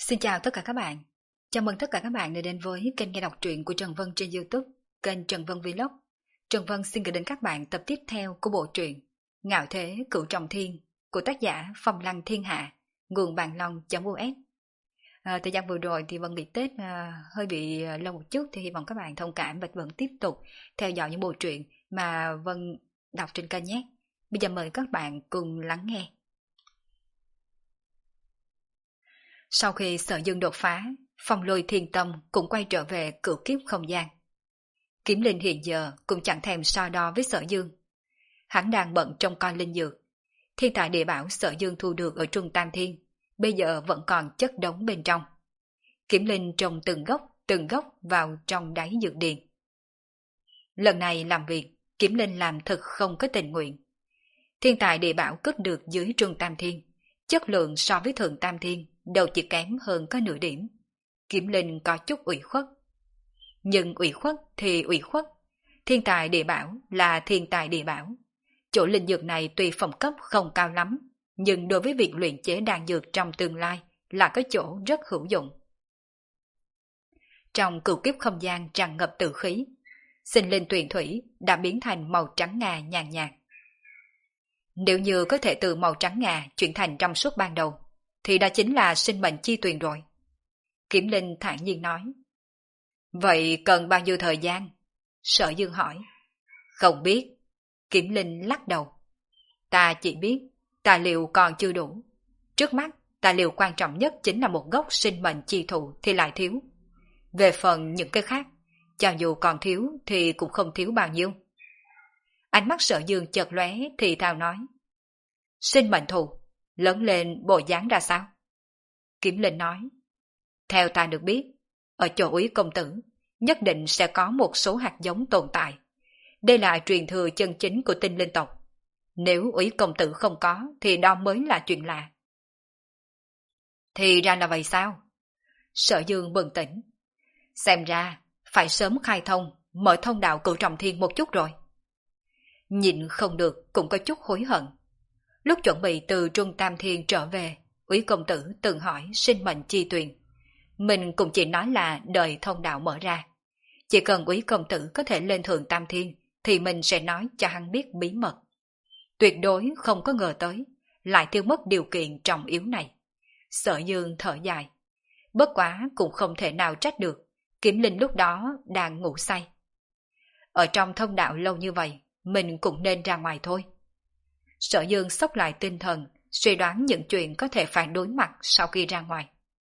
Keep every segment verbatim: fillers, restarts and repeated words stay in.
Xin chào tất cả các bạn. Chào mừng tất cả các bạn đã đến với kênh nghe đọc truyện của Trần Vân trên YouTube, kênh Trần Vân Vlog. Trần Vân xin gửi đến các bạn tập tiếp theo của bộ truyện Ngạo Thế Cửu Trọng Thiên của tác giả Phong Lăng Thiên Hạ, nguồn bàn long.us. À, thời gian vừa rồi thì Vân nghỉ Tết à, hơi bị lâu một chút, thì hy vọng các bạn thông cảm và vẫn tiếp tục theo dõi những bộ truyện mà Vân đọc trên kênh nhé. Bây giờ mời các bạn cùng lắng nghe. Sau khi Sở Dương đột phá, Phong Lôi Thiên Tâm cũng quay trở về cửu kiếp không gian. Kiếm Linh hiện giờ cũng chẳng thèm so đo với Sở Dương. Hắn đang bận trong con linh dược. Thiên tài địa bảo Sở Dương thu được ở Trung Tam Thiên, bây giờ vẫn còn chất đống bên trong. Kiếm Linh trồng từng gốc, từng gốc vào trong đáy dược điền. Lần này làm việc, Kiếm Linh làm thực không có tình nguyện. Thiên tài địa bảo cất được dưới Trung Tam Thiên, chất lượng so với Thượng Tam Thiên đâu chỉ kém hơn có nửa điểm. Kiếm Linh có chút ủy khuất. Nhưng ủy khuất thì ủy khuất. Thiên tài địa bảo là thiên tài địa bảo. Chỗ linh dược này tuy phẩm cấp không cao lắm, nhưng đối với việc luyện chế đan dược trong tương lai là có chỗ rất hữu dụng. Trong cửu kiếp không gian tràn ngập tử khí, sinh linh tuyền thủy đã biến thành màu trắng ngà nhàn nhạt. Nếu như có thể từ màu trắng ngà chuyển thành trong suốt ban đầu, thì đó chính là sinh mệnh chi tuyền rồi. Kiếm Linh thản nhiên nói. Vậy cần bao nhiêu thời gian? Sở Dương hỏi. Không biết. Kiếm Linh lắc đầu. Ta chỉ biết tài liệu còn chưa đủ. Trước mắt, tài liệu quan trọng nhất chính là một gốc sinh mệnh chi thụ thì lại thiếu. Về phần những cái khác, cho dù còn thiếu thì cũng không thiếu bao nhiêu. Ánh mắt Sở Dương chợt lóe thì thào nói. Sinh mệnh thụ lớn lên bộ dáng ra sao? Kiếm Linh nói. Theo ta được biết, ở chỗ Úy công tử nhất định sẽ có một số hạt giống tồn tại. Đây là truyền thừa chân chính của tinh linh tộc. Nếu Úy công tử không có thì đó mới là chuyện lạ. Thì ra là vậy sao? Sở Dương bừng tỉnh. Xem ra phải sớm khai thông, mở thông đạo Cửu Trọng Thiên một chút rồi. Nhịn không được cũng có chút hối hận. Lúc chuẩn bị từ Trung Tam Thiên trở về, Úy công tử từng hỏi sinh mệnh chi tuyền. Mình cũng chỉ nói là đợi thông đạo mở ra. Chỉ cần Úy công tử có thể lên Thượng Tam Thiên thì mình sẽ nói cho hắn biết bí mật. Tuyệt đối không có ngờ tới, lại tiêu mất điều kiện trọng yếu này. Sở Dương thở dài. Bất quá cũng không thể nào trách được, Kiếm Linh lúc đó đang ngủ say. Ở trong thông đạo lâu như vậy, mình cũng nên ra ngoài thôi. Sở Dương xốc lại tinh thần, suy đoán những chuyện có thể phải đối mặt sau khi ra ngoài.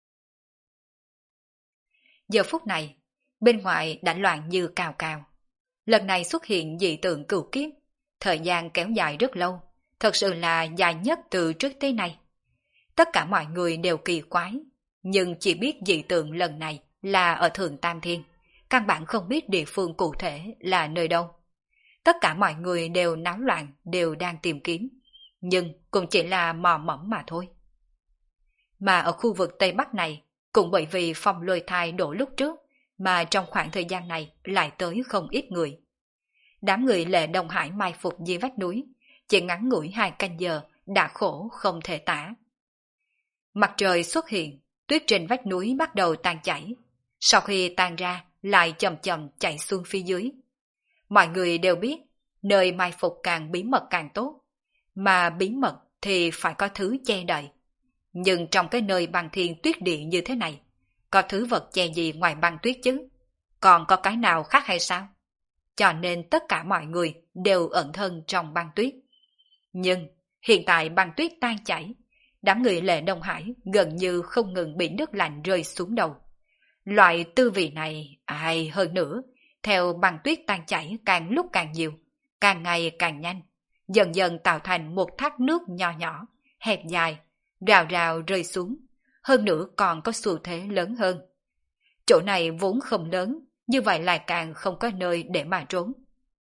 Giờ phút này, bên ngoài đã loạn như cào cào. Lần này xuất hiện dị tượng cửu kiếp, thời gian kéo dài rất lâu, thật sự là dài nhất từ trước tới nay. Tất cả mọi người đều kỳ quái, nhưng chỉ biết dị tượng lần này là ở Thượng Tam Thiên, căn bản không biết địa phương cụ thể là nơi đâu. Tất cả mọi người đều náo loạn, đều đang tìm kiếm, nhưng cũng chỉ là mò mẫm mà thôi. Mà ở khu vực Tây Bắc này, cũng bởi vì phong lôi thai đổ lúc trước, mà trong khoảng thời gian này lại tới không ít người. Đám người Lệ Đông Hải mai phục dưới vách núi, chỉ ngắn ngủi hai canh giờ đã khổ không thể tả. Mặt trời xuất hiện, tuyết trên vách núi bắt đầu tan chảy, sau khi tan ra lại chậm chậm chạy xuống phía dưới. Mọi người đều biết, nơi mai phục càng bí mật càng tốt, mà bí mật thì phải có thứ che đậy. Nhưng trong cái nơi băng thiên tuyết địa như thế này, có thứ vật che gì ngoài băng tuyết chứ? Còn có cái nào khác hay sao? Cho nên tất cả mọi người đều ẩn thân trong băng tuyết. Nhưng hiện tại băng tuyết tan chảy, đám người Lệ Đông Hải gần như không ngừng bị nước lạnh rơi xuống đầu. Loại tư vị này, ai hơn nữa, theo băng tuyết tan chảy càng lúc càng nhiều, càng ngày càng nhanh, dần dần tạo thành một thác nước nhỏ nhỏ, hẹp dài, rào rào rơi xuống, hơn nữa còn có xu thế lớn hơn. Chỗ này vốn không lớn, như vậy lại càng không có nơi để mà trốn.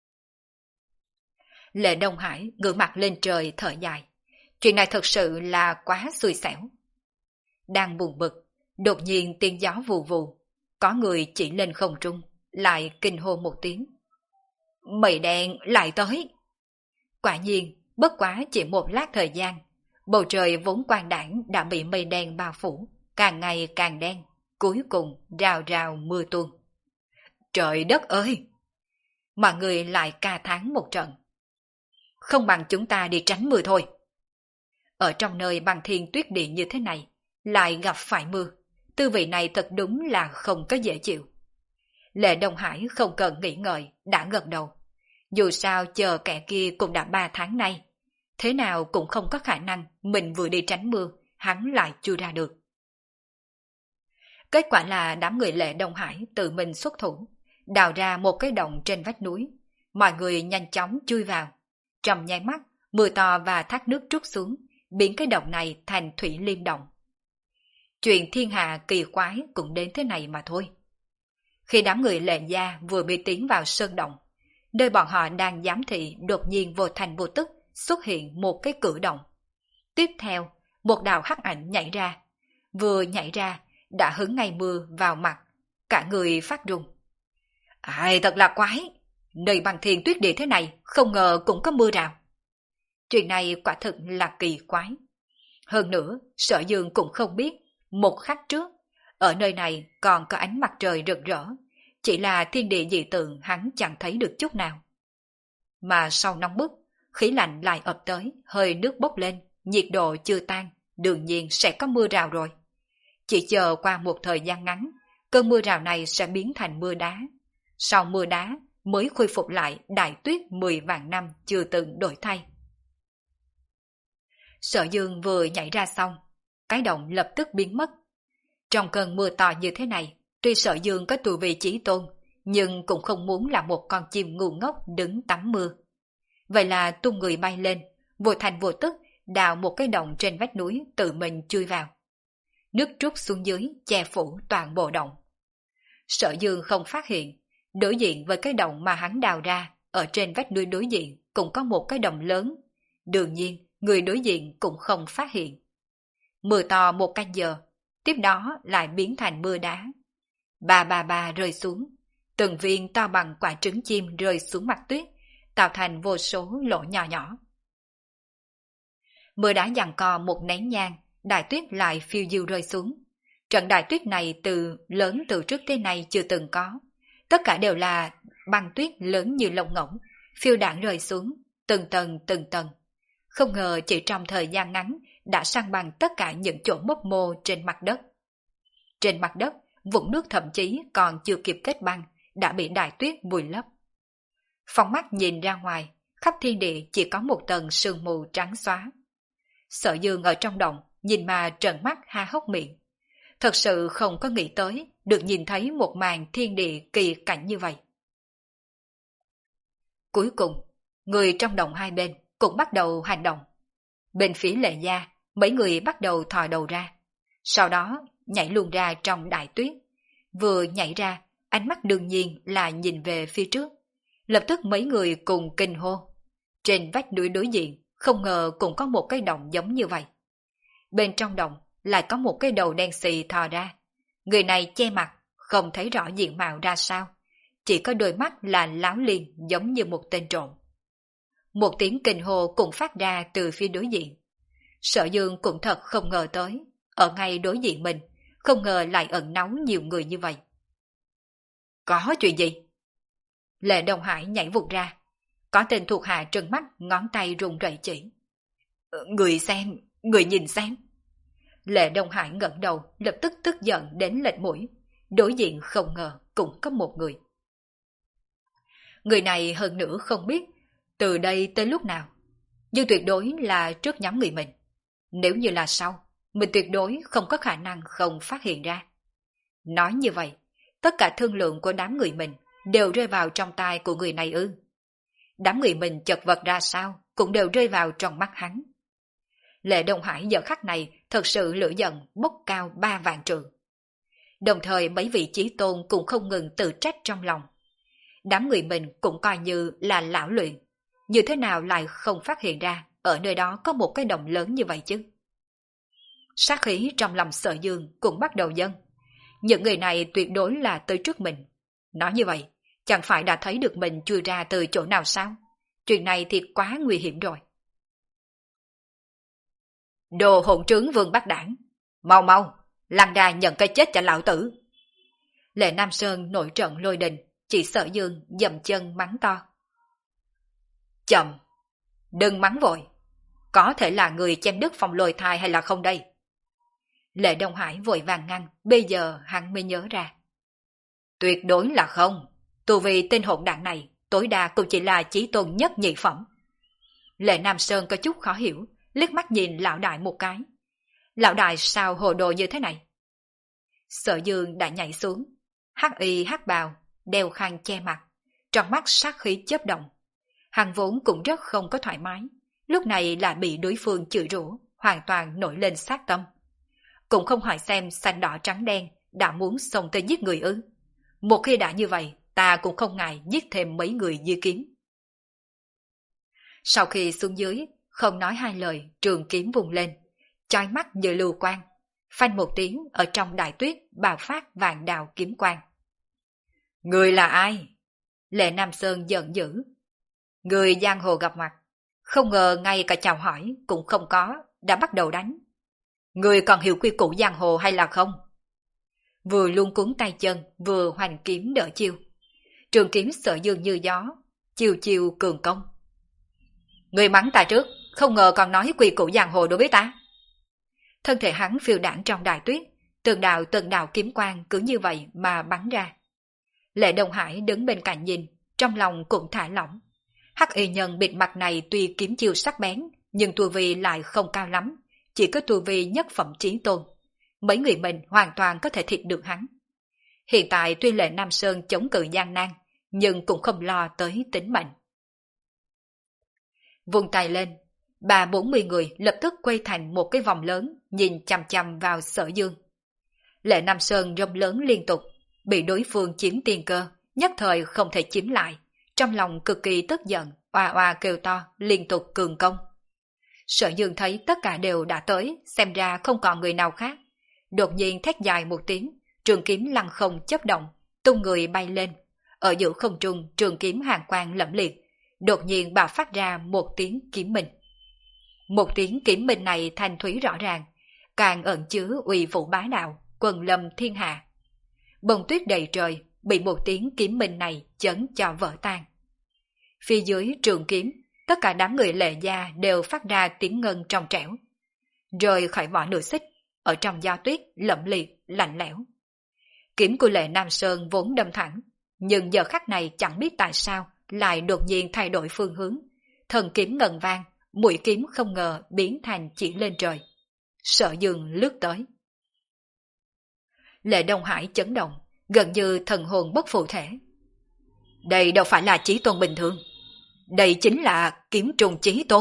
Lệ Đông Hải ngửa mặt lên trời thở dài. Chuyện này thật sự là quá xui xẻo. Đang buồn bực, đột nhiên tiếng gió vù vù, có người chỉ lên không trung, lại kinh hô một tiếng. Mây đen lại tới. Quả nhiên, bất quá chỉ một lát thời gian, bầu trời vốn quang đãng đã bị mây đen bao phủ, càng ngày càng đen, cuối cùng rào rào mưa tuôn. Trời đất ơi! Mọi người lại ca thán một trận. Không bằng chúng ta đi tránh mưa thôi. Ở trong nơi băng thiên tuyết địa như thế này, lại gặp phải mưa, tư vị này thật đúng là không có dễ chịu. Lệ Đông Hải không cần nghĩ ngợi, đã gật đầu. Dù sao chờ kẻ kia cũng đã ba tháng nay, thế nào cũng không có khả năng mình vừa đi tránh mưa, hắn lại chui ra được. Kết quả là đám người Lệ Đông Hải tự mình xuất thủ, đào ra một cái động trên vách núi. Mọi người nhanh chóng chui vào. Trong nháy mắt, mưa to và thác nước trút xuống, biến cái động này thành thủy liêm động. Chuyện thiên hạ kỳ quái cũng đến thế này mà thôi. Khi đám người Lệ gia vừa bị tiến vào sơn động, nơi bọn họ đang giám thị đột nhiên vô thành vô tức xuất hiện một cái cửa động. Tiếp theo, một đạo hắc ảnh nhảy ra. Vừa nhảy ra, đã hứng ngay mưa vào mặt, cả người phát run. Ai thật là quái, nơi băng thiên tuyết địa thế này không ngờ cũng có mưa rào. Chuyện này quả thực là kỳ quái. Hơn nữa, Sở Dương cũng không biết, một khắc trước, ở nơi này còn có ánh mặt trời rực rỡ, chỉ là thiên địa dị tượng hắn chẳng thấy được chút nào. Mà sau nóng bức, khí lạnh lại ập tới, hơi nước bốc lên, nhiệt độ chưa tan, đương nhiên sẽ có mưa rào rồi. Chỉ chờ qua một thời gian ngắn, cơn mưa rào này sẽ biến thành mưa đá. Sau mưa đá mới khôi phục lại đại tuyết mười vạn năm chưa từng đổi thay. Sở Dương vừa nhảy ra xong, cái động lập tức biến mất. Trong cơn mưa to như thế này, tuy Sở Dương có tu vi chí tôn, nhưng cũng không muốn là một con chim ngu ngốc đứng tắm mưa. Vậy là tung người bay lên, vô thành vô tức đào một cái động trên vách núi tự mình chui vào. Nước trút xuống dưới che phủ toàn bộ động. Sở Dương không phát hiện, đối diện với cái động mà hắn đào ra, ở trên vách núi đối diện cũng có một cái động lớn. Đương nhiên, người đối diện cũng không phát hiện. Mưa to một canh giờ, tiếp đó lại biến thành mưa đá. Ba ba ba rơi xuống, từng viên to bằng quả trứng chim rơi xuống mặt tuyết, tạo thành vô số lỗ nhỏ nhỏ. Mưa đá giằng co một nén nhang, đại tuyết lại phiêu diêu rơi xuống. Trận đại tuyết này từ lớn từ trước tới nay chưa từng có. Tất cả đều là băng tuyết lớn như lông ngỗng, phiêu đãng rơi xuống, từng tầng từng tầng. Không ngờ chỉ trong thời gian ngắn đã san bằng tất cả những chỗ mấp mô trên mặt đất. Trên mặt đất, vũng nước thậm chí còn chưa kịp kết băng, đã bị đại tuyết vùi lấp. Phóng mắt nhìn ra ngoài, khắp thiên địa chỉ có một tầng sương mù trắng xóa. Sở Dương ở trong động, nhìn mà trợn mắt há hốc miệng. Thật sự không có nghĩ tới được nhìn thấy một màn thiên địa kỳ cảnh như vậy. Cuối cùng, người trong động hai bên cũng bắt đầu hành động. Bên phía Lệ gia, mấy người bắt đầu thò đầu ra. Sau đó nhảy luôn ra trong đại tuyết. Vừa nhảy ra, ánh mắt đương nhiên là nhìn về phía trước. Lập tức mấy người cùng kinh hô. Trên vách núi đối diện, không ngờ cũng có một cái động giống như vậy. Bên trong động lại có một cái đầu đen xì thò ra. Người này che mặt, không thấy rõ diện mạo ra sao. Chỉ có đôi mắt là láo liên giống như một tên trộm. Một tiếng kinh hô cũng phát ra từ phía đối diện. Sở Dương cũng thật không ngờ tới, ở ngay đối diện mình, không ngờ lại ẩn náu nhiều người như vậy. Có chuyện gì? Lệ Đông Hải nhảy vụt ra. Có tên thuộc hạ trừng mắt, ngón tay run rẩy chỉ. Người xem, người nhìn xem. Lệ Đông Hải ngẩng đầu, lập tức tức giận đến lệch mũi. Đối diện không ngờ cũng có một người. Người này hơn nữa không biết từ đây tới lúc nào, nhưng tuyệt đối là trước nhóm người mình. Nếu như là sau, mình tuyệt đối không có khả năng không phát hiện ra. Nói như vậy, tất cả thương lượng của đám người mình đều rơi vào trong tai của người này ư? Đám người mình chật vật ra sao cũng đều rơi vào trong mắt hắn. Lệ Đông Hải giờ khắc này thật sự lửa giận bốc cao ba vạn trượng. Đồng thời mấy vị chí tôn cũng không ngừng tự trách trong lòng. Đám người mình cũng coi như là lão luyện, như thế nào lại không phát hiện ra ở nơi đó có một cái động lớn như vậy chứ? Sát khí trong lòng Sở Dương cũng bắt đầu dâng. Những người này tuyệt đối là tới trước mình. Nói như vậy, chẳng phải đã thấy được mình chui ra từ chỗ nào sao? Chuyện này thì quá nguy hiểm rồi. Đồ hỗn trướng Vương Bác Đảng, mau mau, Lăng ra nhận cái chết cho lão tử. Lệ Nam Sơn nổi trận lôi đình, chỉ Sở Dương dậm chân mắng to. Chậm, đừng mắng vội. Có thể là người chém đứt phong lôi thai hay là không đây? Lệ Đông Hải vội vàng ngăn, bây giờ hắn mới nhớ ra. Tuyệt đối là không, tu vì tên hỗn đảng này tối đa cũng chỉ là chí tôn nhất nhị phẩm. Lệ Nam Sơn có chút khó hiểu, liếc mắt nhìn lão đại một cái. Lão đại sao hồ đồ như thế này? Sở Dương đã nhảy xuống, hắc y hắc bào, đeo khăn che mặt, trong mắt sát khí chớp động. Hắn vốn cũng rất không có thoải mái, lúc này lại bị đối phương chửi rủa, hoàn toàn nổi lên sát tâm. Cũng không hỏi xem xanh đỏ trắng đen đã muốn xông tới giết người ư. Một khi đã như vậy, ta cũng không ngại giết thêm mấy người dưới kiếm. Sau khi xuống dưới, không nói hai lời, trường kiếm vùng lên, chói mắt như lưu quang, phanh một tiếng ở trong đại tuyết bạo phát vạn đạo kiếm quang. Người là ai? Lệ Nam Sơn giận dữ. Người giang hồ gặp mặt, không ngờ ngay cả chào hỏi cũng không có, đã bắt đầu đánh. Người còn hiểu quy củ giang hồ hay là không? Vừa luống cuống tay chân, vừa hoành kiếm đỡ chiêu. Trường kiếm Sở Dương như gió, chiều chiều cường công. Người mắng ta trước, không ngờ còn nói quy củ giang hồ đối với ta. Thân thể hắn phiêu đảng trong đại tuyết, từng đạo từng đạo kiếm quang cứ như vậy mà bắn ra. Lệ Đông Hải đứng bên cạnh nhìn, trong lòng cũng thả lỏng. Hắc y nhân bịt mặt này tuy kiếm chiêu sắc bén, nhưng tu vi lại không cao lắm, chỉ có tu vi nhất phẩm chí tôn. Mấy người mình hoàn toàn có thể thịt được hắn. Hiện tại tuy Lệ Nam Sơn chống cự gian nan, nhưng cũng không lo tới tính mệnh. Vung tay lên, ba bốn mươi người lập tức quay thành một cái vòng lớn, nhìn chằm chằm vào Sở Dương. Lệ Nam Sơn rông lớn liên tục, bị đối phương chiếm tiên cơ, nhất thời không thể chiếm lại, trong lòng cực kỳ tức giận, oa oa kêu to, liên tục cường công. Sở Dương thấy tất cả đều đã tới, xem ra không còn người nào khác. Đột nhiên thét dài một tiếng, trường kiếm lăng không chớp động, tung người bay lên. Ở giữa không trung, trường kiếm hàn quang lẫm liệt, đột nhiên bạo phát ra một tiếng kiếm minh. Một tiếng kiếm minh này thanh thúy rõ ràng, càng ẩn chứa uy vũ bá đạo, quần lâm thiên hạ. Bông tuyết đầy trời, bị một tiếng kiếm minh này chấn cho vỡ tan. Phía dưới trường kiếm, tất cả đám người Lệ gia đều phát ra tiếng ngân trong trẻo. Rời khỏi vỏ nửa xích, ở trong gió tuyết lẫm liệt, lạnh lẽo. Kiếm của Lệ Nam Sơn vốn đâm thẳng, nhưng giờ khắc này chẳng biết tại sao lại đột nhiên thay đổi phương hướng. Thần kiếm ngân vang, mũi kiếm không ngờ biến thành chỉ lên trời. Sở Dương lướt tới. Lệ Đông Hải chấn động, gần như thần hồn bất phụ thể. Đây đâu phải là chí tôn bình thường. Đây chính là kiếm trùng chí tôn.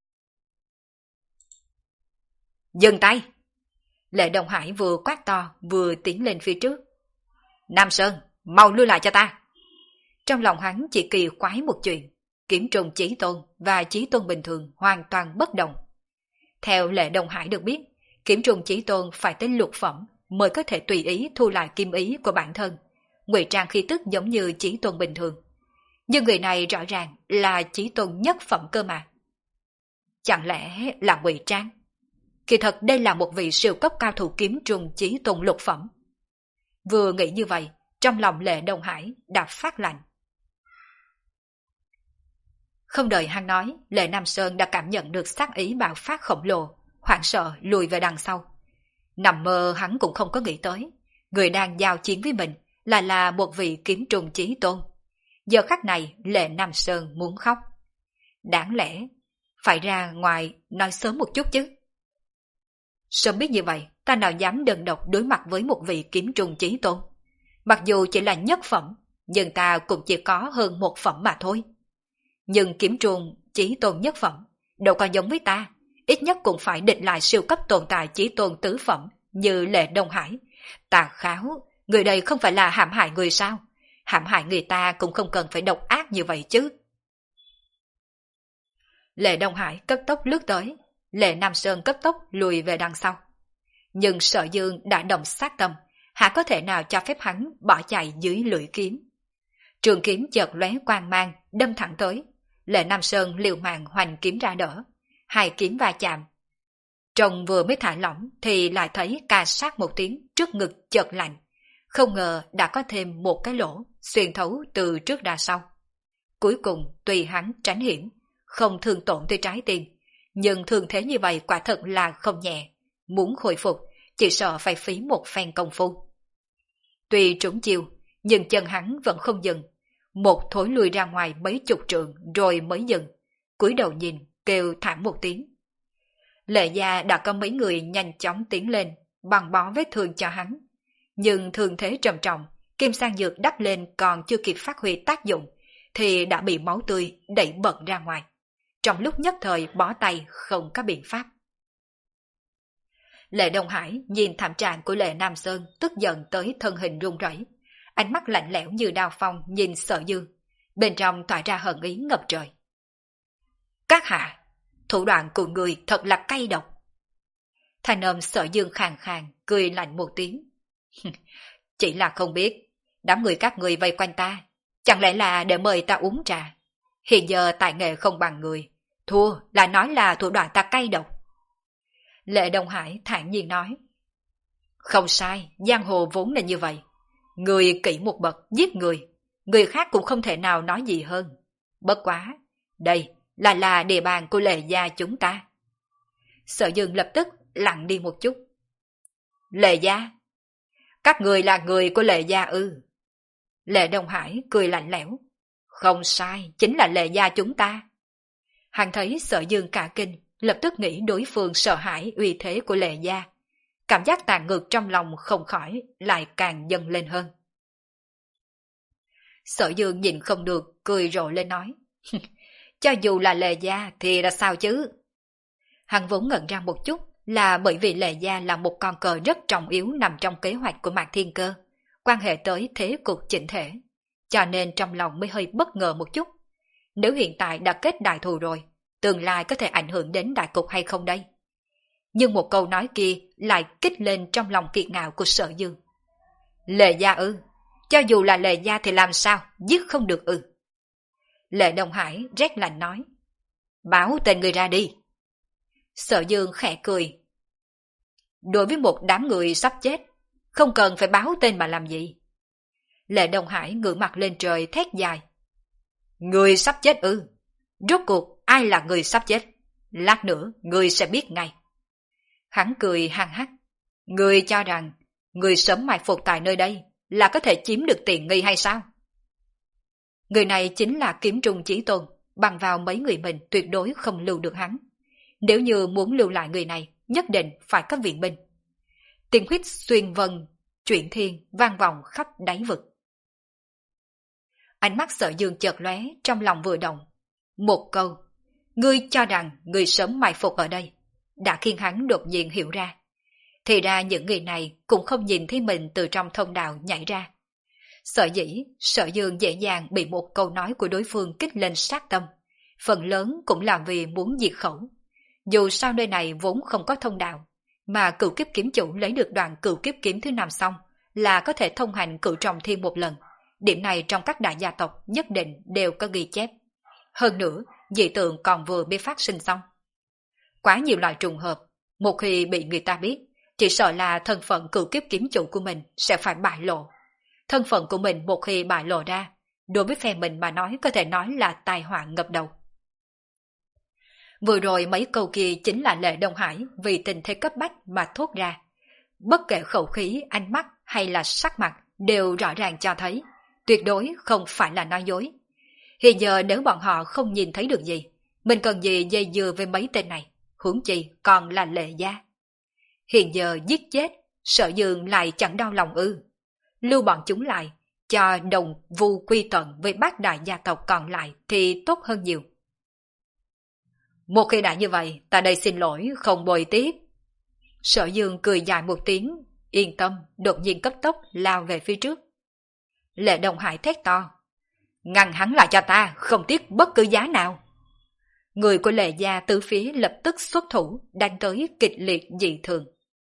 Dừng tay! Lệ Đông Hải vừa quát to, vừa tiến lên phía trước. Nam Sơn, mau lui lại cho ta! Trong lòng hắn chỉ kỳ quái một chuyện, kiếm trùng chí tôn và chí tôn bình thường hoàn toàn bất đồng. Theo Lệ Đông Hải được biết, kiếm trùng chí tôn phải tới lục phẩm mới có thể tùy ý thu lại kim ý của bản thân, ngụy trang khí tức giống như chí tôn bình thường. Nhưng người này rõ ràng là chí tôn nhất phẩm cơ mà. Chẳng lẽ là ngụy trang? Kỳ thật đây là một vị siêu cấp cao thủ kiếm trùng chí tôn lục phẩm. Vừa nghĩ như vậy, trong lòng Lệ Đông Hải đã phát lạnh. Không đợi hắn nói, Lệ Nam Sơn đã cảm nhận được sát ý bạo phát khổng lồ, hoảng sợ lùi về đằng sau. Nằm mơ hắn cũng không có nghĩ tới, người đang giao chiến với mình lại là một vị kiếm trùng chí tôn. Giờ khắc này Lệ Nam Sơn muốn khóc. Đáng lẽ phải ra ngoài nói sớm một chút chứ. Sớm biết như vậy, ta nào dám đơn độc đối mặt với một vị kiếm trùng chí tôn. Mặc dù chỉ là nhất phẩm, nhưng ta cũng chỉ có hơn một phẩm mà thôi. Nhưng kiếm trùng chí tôn nhất phẩm đâu có giống với ta, ít nhất cũng phải định lại siêu cấp tồn tại chí tôn tứ phẩm như Lệ Đông Hải. Tà kháo, người đây không phải là hãm hại người sao? Hãm hại người ta cũng không cần phải độc ác như vậy chứ. Lệ Đông Hải cấp tốc lướt tới, Lệ Nam Sơn cấp tốc lùi về đằng sau. Nhưng Sở Dương đã động sát tâm, hả có thể nào cho phép hắn bỏ chạy dưới lưỡi kiếm. Trường kiếm chợt lóe quang mang, đâm thẳng tới. Lệ Nam Sơn liều mạng hoành kiếm ra đỡ, hai kiếm va chạm. Trông vừa mới thả lỏng thì lại thấy ca sát một tiếng trước ngực chợt lạnh. Không ngờ đã có thêm một cái lỗ xuyên thấu từ trước ra sau. Cuối cùng tùy hắn tránh hiểm, không thương tổn tới trái tim, nhưng thương thế như vậy quả thật là không nhẹ. Muốn khôi phục, chỉ sợ phải phí một phen công phu. Tuy trúng chiêu, nhưng chân hắn vẫn không dừng. Một thối lùi ra ngoài mấy chục trượng rồi mới dừng. Cúi đầu nhìn, kêu thảm một tiếng. Lệ gia đã có mấy người nhanh chóng tiến lên, băng bó vết thương cho hắn. Nhưng thương thế trầm trọng, kim sang dược đắp lên còn chưa kịp phát huy tác dụng, thì đã bị máu tươi đẩy bật ra ngoài. Trong lúc nhất thời bó tay không có biện pháp. Lệ Đông Hải nhìn thảm trạng của Lệ Nam Sơn tức giận tới thân hình run rẩy, ánh mắt lạnh lẽo như đao phong nhìn Sở Dương, bên trong tỏa ra hận ý ngập trời. Các hạ, thủ đoạn của người thật là cay độc. Thanh âm Sở Dương khàn khàn cười lạnh một tiếng. Chỉ là không biết, đám người các người vây quanh ta, chẳng lẽ là để mời ta uống trà? Hiện giờ tài nghệ không bằng người, thua là nói là thủ đoạn ta cay độc. Lệ Đông Hải thản nhiên nói. Không sai, giang hồ vốn là như vậy. Người kỹ một bậc giết người, người khác cũng không thể nào nói gì hơn. Bất quá, đây là là địa bàn của Lệ gia chúng ta. Sở Dương lập tức lặng đi một chút. Lệ gia? Các người là người của Lệ gia ư? Lệ Đông Hải cười lạnh lẽo. Không sai, chính là Lệ gia chúng ta. Hắn thấy Sở Dương cả kinh, lập tức nghĩ đối phương sợ hãi uy thế của Lệ gia. Cảm giác tàn ngược trong lòng không khỏi lại càng dâng lên hơn. Sở Dương nhìn không được, cười rộ lên nói. Cho dù là Lệ gia thì là sao chứ? Hắn vốn ngẩn ra một chút là bởi vì Lệ gia là một con cờ rất trọng yếu nằm trong kế hoạch của Mạc Thiên Cơ, quan hệ tới thế cục chỉnh thể, cho nên trong lòng mới hơi bất ngờ một chút. Nếu hiện tại đã kết đại thù rồi, tương lai có thể ảnh hưởng đến đại cục hay không đây? Nhưng một câu nói kia lại kích lên trong lòng kiệt ngạo của Sở Dương. Lệ gia ư? Cho dù là Lệ gia thì làm sao, giết không được ư? Lệ Đông Hải rét lạnh nói. Báo tên người ra đi. Sở Dương khẽ cười. Đối với một đám người sắp chết, không cần phải báo tên mà làm gì. Lệ Đông Hải ngửa mặt lên trời thét dài. Người sắp chết ư? Rốt cuộc ai là người sắp chết? Lát nữa người sẽ biết ngay. Hắn cười hăng hắc. Người cho rằng người sớm mai phục tại nơi đây là có thể chiếm được tiện nghi hay sao? Người này chính là Kiếm Trung Chí Tôn, bằng vào mấy người mình tuyệt đối không lưu được hắn. Nếu như muốn lưu lại người này, nhất định phải có viện binh. Tiếng huyết xuyên vân, chuyển thiên, vang vọng khắp đáy vực. Ánh mắt Sở Dương chợt lóe, trong lòng vừa động. Một câu, ngươi cho rằng ngươi sớm mai phục ở đây, đã khiến hắn đột nhiên hiểu ra. Thì ra những người này cũng không nhìn thấy mình từ trong thông đạo nhảy ra. Sở dĩ, Sở Dương dễ dàng bị một câu nói của đối phương kích lên sát tâm. Phần lớn cũng là vì muốn diệt khẩu. Dù sao nơi này vốn không có thông đạo, mà cửu kiếp kiếm chủ lấy được đoạn cửu kiếp kiếm thứ năm xong là có thể thông hành cửu trọng thiên một lần. Điểm này trong các đại gia tộc nhất định đều có ghi chép. Hơn nữa, dị tượng còn vừa mới phát sinh xong. Quá nhiều loại trùng hợp, một khi bị người ta biết, chỉ sợ là thân phận cửu kiếp kiếm chủ của mình sẽ phải bại lộ. Thân phận của mình một khi bại lộ ra, đối với phe mình mà nói có thể nói là tai họa ngập đầu. Vừa rồi mấy câu kia chính là Lệ Đông Hải vì tình thế cấp bách mà thốt ra. Bất kể khẩu khí, ánh mắt hay là sắc mặt đều rõ ràng cho thấy, tuyệt đối không phải là nói dối. Hiện giờ nếu bọn họ không nhìn thấy được gì, mình cần gì dây dưa với mấy tên này, huống chi còn là Lệ gia. Hiện giờ giết chết, Sở Dương lại chẳng đau lòng ư. Lưu bọn chúng lại, cho đồng vu quy tận với bát đại gia tộc còn lại thì tốt hơn nhiều. Một khi đã như vậy, ta đây xin lỗi, không bồi tiếp. Sở Dương cười dài một tiếng, yên tâm, đột nhiên cấp tốc lao về phía trước. Lệ Đông Hải thét to. Ngăn hắn lại cho ta, không tiếc bất cứ giá nào. Người của Lệ gia tứ phía lập tức xuất thủ, đánh tới kịch liệt dị thường.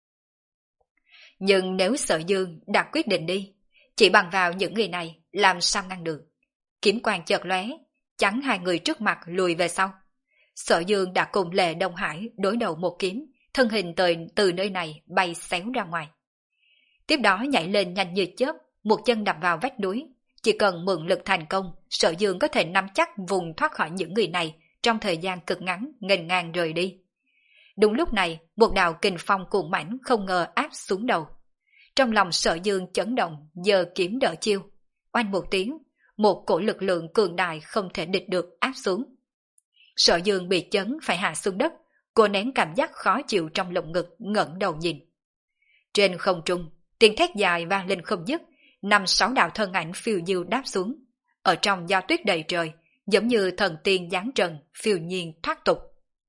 Nhưng nếu Sở Dương đã quyết định đi, chỉ bằng vào những người này làm sao ngăn được. Kiếm quang chợt lóe, chắn hai người trước mặt lùi về sau. Sở Dương đã cùng Lệ Đông Hải đối đầu một kiếm, thân hình từ, từ nơi này bay xéo ra ngoài. Tiếp đó nhảy lên nhanh như chớp, một chân đập vào vách núi. Chỉ cần mượn lực thành công, Sở Dương có thể nắm chắc vùng thoát khỏi những người này trong thời gian cực ngắn, nghênh ngang rời đi. Đúng lúc này, một đạo kình phong cuồng mãnh không ngờ áp xuống đầu. Trong lòng Sở Dương chấn động, giơ kiếm đỡ chiêu. Oanh một tiếng, một cổ lực lượng cường đại không thể địch được áp xuống. Sở Dương bị chấn phải hạ xuống đất, cô nén cảm giác khó chịu trong lồng ngực, ngẩng đầu nhìn. Trên không trung, tiếng thét dài vang lên không dứt, năm sáu đạo thân ảnh phiêu diêu đáp xuống. Ở trong gió tuyết đầy trời, giống như thần tiên giáng trần, phiêu nhiên thoát tục.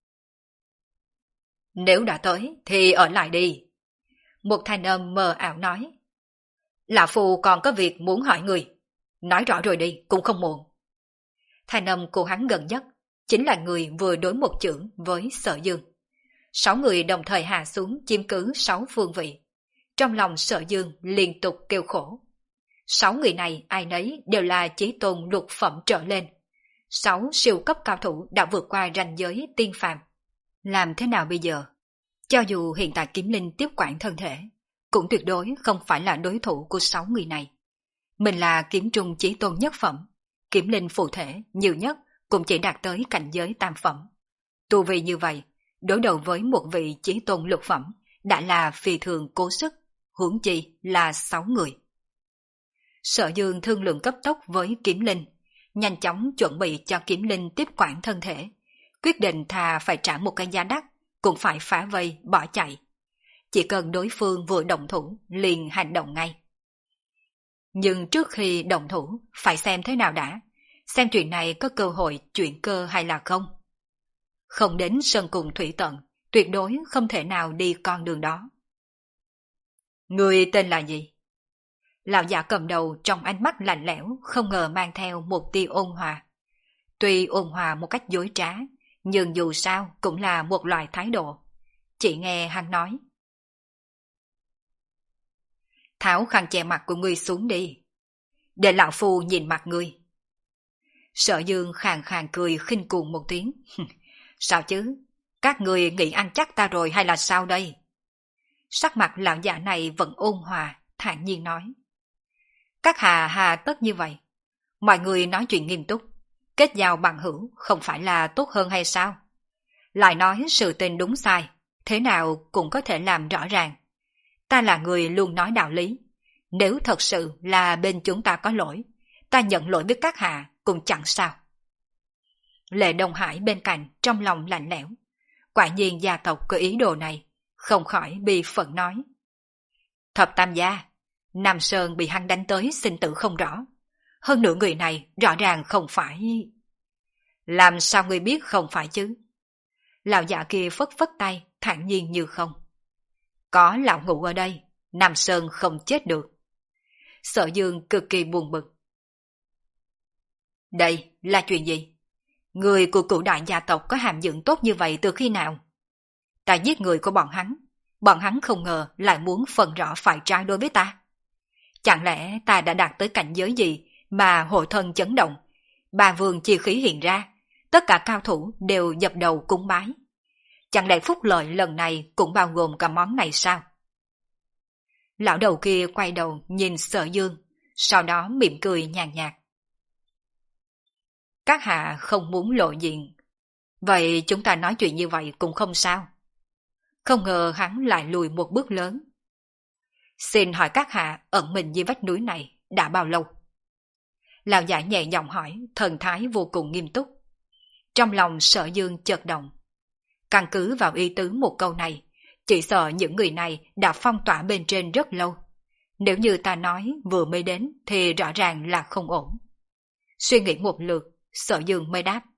Nếu đã tới, thì ở lại đi. Một thanh âm mờ ảo nói. Lão Phu còn có việc muốn hỏi người. Nói rõ rồi đi, cũng không muộn. Thanh âm của hắn gần nhất, chính là người vừa đối một chưởng với Sở Dương. Sáu người đồng thời hạ xuống chiếm cứ sáu phương vị. Trong lòng Sở Dương liên tục kêu khổ. Sáu người này ai nấy đều là chí tôn lục phẩm trở lên. Sáu siêu cấp cao thủ đã vượt qua ranh giới tiên phàm. Làm thế nào bây giờ? Cho dù hiện tại Kiếm Linh tiếp quản thân thể, cũng tuyệt đối không phải là đối thủ của sáu người này. Mình là kiếm trung chí tôn nhất phẩm, Kiếm Linh phụ thể nhiều nhất cũng chỉ đạt tới cảnh giới tam phẩm. Tu vi như vậy, đối đầu với một vị chí tôn lục phẩm đã là phi thường cố sức, huống chi là sáu người. Sở Dương thương lượng cấp tốc với Kiếm Linh, nhanh chóng chuẩn bị cho Kiếm Linh tiếp quản thân thể, quyết định thà phải trả một cái giá đắt, cũng phải phá vây bỏ chạy. Chỉ cần đối phương vừa động thủ, liền hành động ngay. Nhưng trước khi động thủ, phải xem thế nào đã, xem chuyện này có cơ hội chuyển cơ hay là không. Không đến sơn cùng thủy tận, tuyệt đối không thể nào đi con đường đó. Người tên là gì? Lão giả cầm đầu trong ánh mắt lạnh lẽo, không ngờ mang theo một tia ôn hòa. Tuy ôn hòa một cách dối trá, nhưng dù sao cũng là một loại thái độ. Chỉ nghe hắn nói. Tháo khăn che mặt của ngươi xuống đi, để lão phu nhìn mặt ngươi. Sở Dương khàn khàn cười khinh cuồng một tiếng. Sao chứ? Các người nghĩ ăn chắc ta rồi hay là sao đây? Sắc mặt lão giả này vẫn ôn hòa, thản nhiên nói. Các hà hà tất như vậy. Mọi người nói chuyện nghiêm túc, kết giao bằng hữu không phải là tốt hơn hay sao? Lại nói sự tình đúng sai, thế nào cũng có thể làm rõ ràng. Ta là người luôn nói đạo lý. Nếu thật sự là bên chúng ta có lỗi, ta nhận lỗi với các hạ cũng chẳng sao. Lệ Đông Hải bên cạnh trong lòng lạnh lẽo. Quả nhiên gia tộc có ý đồ này, không khỏi bị phẫn nói. Thập tam gia, Nam Sơn bị hắn đánh tới sinh tử không rõ. Hơn nữa người này rõ ràng không phải... Làm sao người biết không phải chứ? Lão già kia phất phất tay, thản nhiên như không. Có lão ngủ ở đây, Nam Sơn không chết được. Sở Dương cực kỳ buồn bực. Đây là chuyện gì? Người của cửu đại gia tộc có hàm dưỡng tốt như vậy từ khi nào? Ta giết người của bọn hắn, bọn hắn không ngờ lại muốn phần rõ phải trái đối với ta. Chẳng lẽ ta đã đạt tới cảnh giới gì mà hộ thân chấn động, ba vương chi khí hiện ra, tất cả cao thủ đều dập đầu cúng bái. Chẳng lẽ phúc lợi lần này cũng bao gồm cả món này sao? Lão đầu kia quay đầu nhìn Sở Dương, sau đó mỉm cười nhàn nhạt. Các hạ không muốn lộ diện, vậy chúng ta nói chuyện như vậy cũng không sao. Không ngờ hắn lại lùi một bước lớn. Xin hỏi các hạ ẩn mình dưới vách núi này đã bao lâu? Lão giả nhẹ giọng hỏi, thần thái vô cùng nghiêm túc. Trong lòng Sở Dương chợt động. Căn cứ vào ý tứ một câu này, chỉ sợ những người này đã phong tỏa bên trên rất lâu. Nếu như ta nói vừa mới đến thì rõ ràng là không ổn. Suy nghĩ một lượt, Sở Dương mới đáp.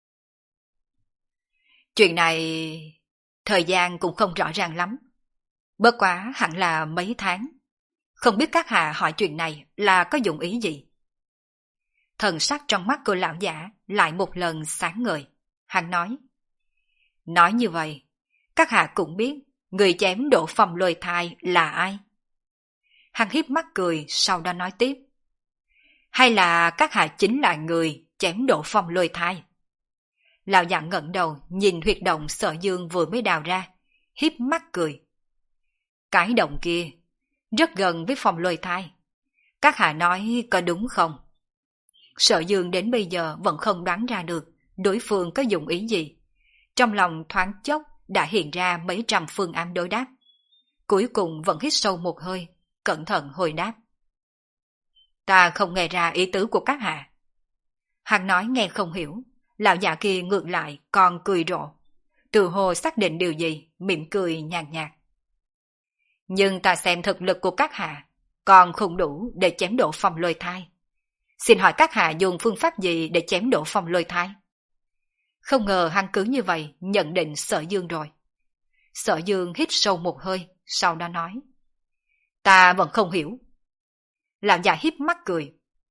Chuyện này... thời gian cũng không rõ ràng lắm. Bất quá hẳn là mấy tháng. Không biết các hạ hỏi chuyện này là có dụng ý gì? Thần sắc trong mắt của lão giả lại một lần sáng ngời. Hắn nói. Nói như vậy, các hạ cũng biết người chém Đỗ Phong Lôi Thai là ai? Hắn hiếp mắt cười, sau đó nói tiếp. Hay là các hạ chính là người chém Đỗ Phong Lôi Thai? Lão giả ngẩng đầu nhìn huyệt động Sở Dương vừa mới đào ra, híp mắt cười. Cái động kia rất gần với phòng lôi thai. Các hạ nói có đúng không? Sở Dương đến bây giờ vẫn không đoán ra được đối phương có dụng ý gì. Trong lòng thoáng chốc đã hiện ra mấy trăm phương án đối đáp. Cuối cùng vẫn hít sâu một hơi, cẩn thận hồi đáp. Ta không nghe ra ý tứ của các hạ. Hắn nói nghe không hiểu, lão già kia ngược lại còn cười rộ. Từ hồ xác định điều gì, mỉm cười nhàn nhạt. Nhưng ta xem thực lực của các hạ còn không đủ để chém đổ phong lôi thai. Xin hỏi các hạ dùng phương pháp gì để chém đổ phong lôi thai? Không ngờ hắn cứ như vậy nhận định Sở Dương rồi. Sở Dương hít sâu một hơi, sau đó nói. Ta vẫn không hiểu. Lão già híp mắt cười.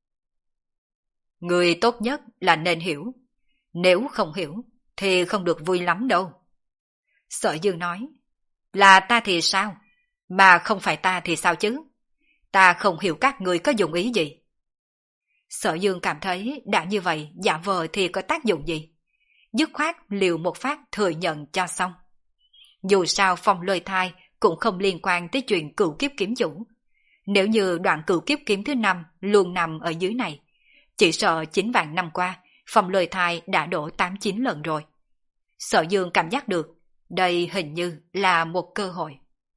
Người tốt nhất là nên hiểu. Nếu không hiểu thì không được vui lắm đâu. Sở Dương nói. Là ta thì sao? Mà không phải ta thì sao chứ? Ta không hiểu các người có dụng ý gì. Sở Dương cảm thấy đã như vậy giả vờ thì có tác dụng gì. Dứt khoát liều một phát thừa nhận cho xong. Dù sao phong lôi thai cũng không liên quan tới chuyện cửu kiếp kiếm chủ. Nếu như đoạn cửu kiếp kiếm thứ năm luôn nằm ở dưới này, chỉ sợ chín vạn năm qua phong lôi thai đã đổ tám chín lần rồi. Sở Dương cảm giác được đây hình như là một cơ hội.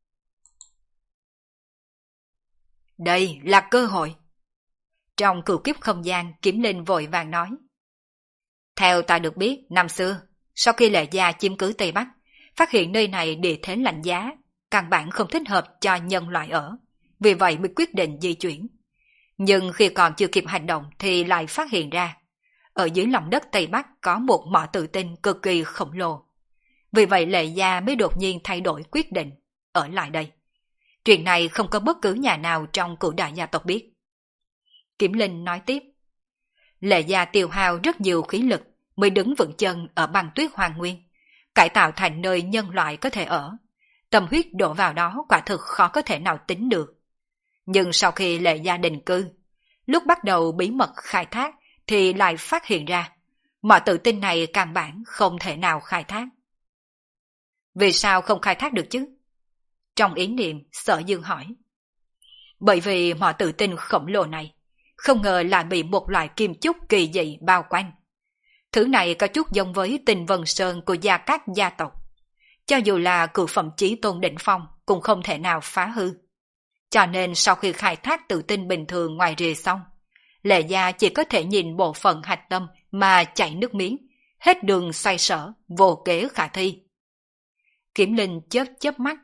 Đây là cơ hội. Trong cửu kiếp không gian, Kiếm Linh vội vàng nói. Theo ta được biết, năm xưa, sau khi Lệ Gia chiếm cứ Tây Bắc, phát hiện nơi này địa thế lạnh giá, căn bản không thích hợp cho nhân loại ở, vì vậy mới quyết định di chuyển. Nhưng khi còn chưa kịp hành động thì lại phát hiện ra, ở dưới lòng đất Tây Bắc có một mỏ tự tinh cực kỳ khổng lồ. Vì vậy Lệ Gia mới đột nhiên thay đổi quyết định, ở lại đây. Chuyện này không có bất cứ nhà nào trong cửu đại gia tộc biết. Kiếm Linh nói tiếp. Lệ Gia tiêu hao rất nhiều khí lực mới đứng vững chân ở băng tuyết hoàng nguyên, cải tạo thành nơi nhân loại có thể ở. Tâm huyết đổ vào đó quả thực khó có thể nào tính được. Nhưng sau khi Lệ Gia định cư, lúc bắt đầu bí mật khai thác thì lại phát hiện ra mỏ tự tinh này căn bản không thể nào khai thác. Vì sao không khai thác được chứ? Trong ý niệm, Sở Dương hỏi. Bởi vì mỏ tự tinh khổng lồ này không ngờ lại bị một loại kim chúc kỳ dị bao quanh. Thứ này có chút giống với Tinh Vân Sơn của Gia Cát gia tộc. Cho dù là cửu phẩm chí tôn đỉnh phong cũng không thể nào phá hư. Cho nên sau khi khai thác tự tinh bình thường ngoài rìa xong, Lệ Gia chỉ có thể nhìn bộ phận hạch tâm mà chảy nước miếng, hết đường xoay sở, vô kế khả thi. Kiếm Linh chớp chớp mắt.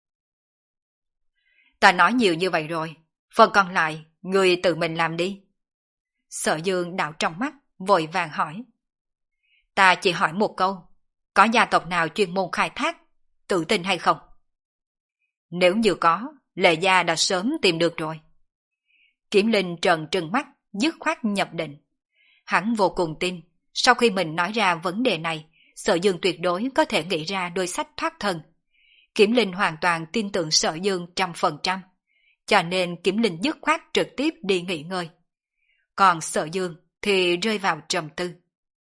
Ta nói nhiều như vậy rồi, phần còn lại, người tự mình làm đi. Sở Dương đảo trong mắt, vội vàng hỏi. Ta chỉ hỏi một câu, có gia tộc nào chuyên môn khai thác tự tin hay không? Nếu như có, Lệ Gia đã sớm tìm được rồi. Kiếm Linh trợn trừng mắt, dứt khoát nhập định. Hắn vô cùng tin, sau khi mình nói ra vấn đề này, Sở Dương tuyệt đối có thể nghĩ ra đôi sách thoát thân. Kiếm Linh hoàn toàn tin tưởng Sở Dương trăm phần trăm, cho nên Kiếm Linh dứt khoát trực tiếp đi nghỉ ngơi. Còn Sở Dương thì rơi vào trầm tư.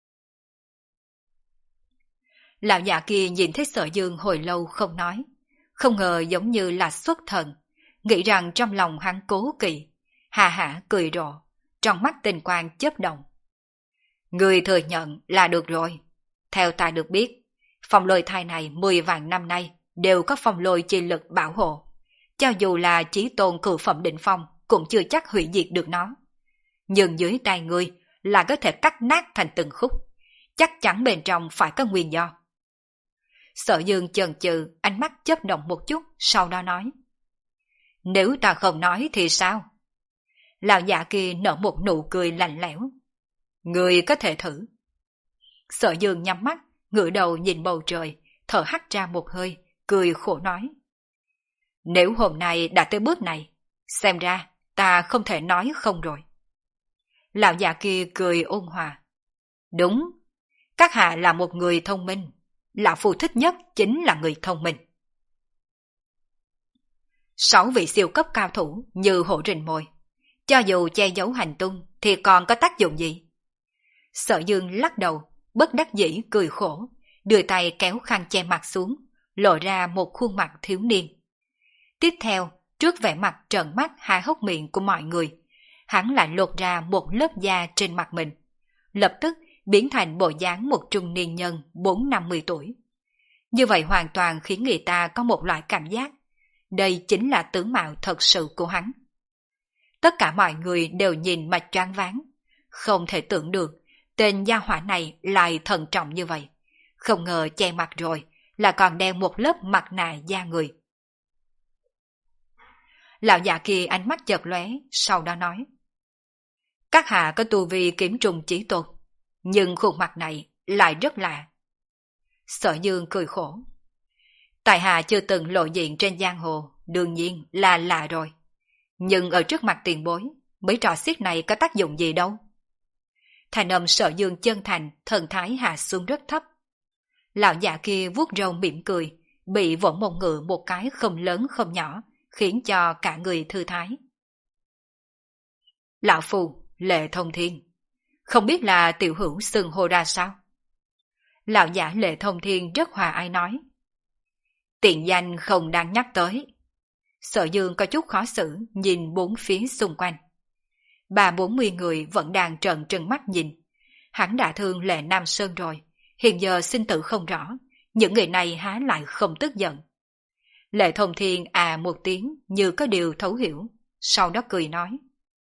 Lão già kia nhìn thấy Sở Dương hồi lâu không nói, không ngờ giống như là xuất thần, nghĩ rằng trong lòng hắn cố kỵ, hà hả cười rộ, trong mắt tình quang chớp động. Người thừa nhận là được rồi. Theo ta được biết, phong lôi thai này mười vạn năm nay đều có phong lôi chi lực bảo hộ. Cho dù là chí tôn cửu phẩm đỉnh phong cũng chưa chắc hủy diệt được nó. Nhưng dưới tay ngươi là có thể cắt nát thành từng khúc, chắc chắn bên trong phải có nguyên do. Sở Dương chần chừ, ánh mắt chớp động một chút, sau đó nói. Nếu ta không nói thì sao? Lão già kia nở một nụ cười lạnh lẽo. Ngươi có thể thử. Sở Dương nhắm mắt, ngửa đầu nhìn bầu trời, thở hắt ra một hơi, cười khổ nói. Nếu hôm nay đã tới bước này, xem ra ta không thể nói không rồi. Lão già kia cười ôn hòa. Đúng, các hạ là một người thông minh. Lão phu thích nhất chính là người thông minh. Sáu vị siêu cấp cao thủ như hổ rình mồi, cho dù che giấu hành tung thì còn có tác dụng gì? Sở Dương lắc đầu, bất đắc dĩ cười khổ, đưa tay kéo khăn che mặt xuống, lộ ra một khuôn mặt thiếu niên. Tiếp theo, trước vẻ mặt trợn mắt há hốc miệng của mọi người, hắn lại lột ra một lớp da trên mặt mình, lập tức biến thành bộ dáng một trung niên nhân bốn năm mươi tuổi. Như vậy hoàn toàn khiến người ta có một loại cảm giác, đây chính là tướng mạo thật sự của hắn. Tất cả mọi người đều nhìn mà choáng váng, không thể tưởng được tên gia hỏa này lại thận trọng như vậy. Không ngờ che mặt rồi là còn đeo một lớp mặt nạ da người. Lão già kia ánh mắt chợt lóe, sau đó nói: các hạ có tu vi kiếm trùng chí tôn, nhưng khuôn mặt này lại rất lạ. Sở Dương cười khổ: tại hạ chưa từng lộ diện trên giang hồ, đương nhiên là lạ rồi. Nhưng ở trước mặt tiền bối, mấy trò xiết này có tác dụng gì đâu. Thành âm Sở Dương chân thành, thần thái hạ xuống rất thấp. Lão già kia vuốt râu mỉm cười, bị vỗ mông ngựa một cái không lớn không nhỏ, khiến cho cả người thư thái. Lão Phu, Lệ Thông Thiên, không biết là tiểu hữu xưng hô ra sao? Lão giả Lệ Thông Thiên rất hòa ái nói: tiện danh không đáng nhắc tới. Sở Dương có chút khó xử nhìn bốn phía xung quanh. Ba bốn mươi người vẫn đang trợn trừng mắt nhìn. Hắn đã thương Lệ Nam Sơn rồi, hiện giờ sinh tử không rõ, những người này há lại không tức giận. Lệ Thông Thiên à một tiếng như có điều thấu hiểu, sau đó cười nói: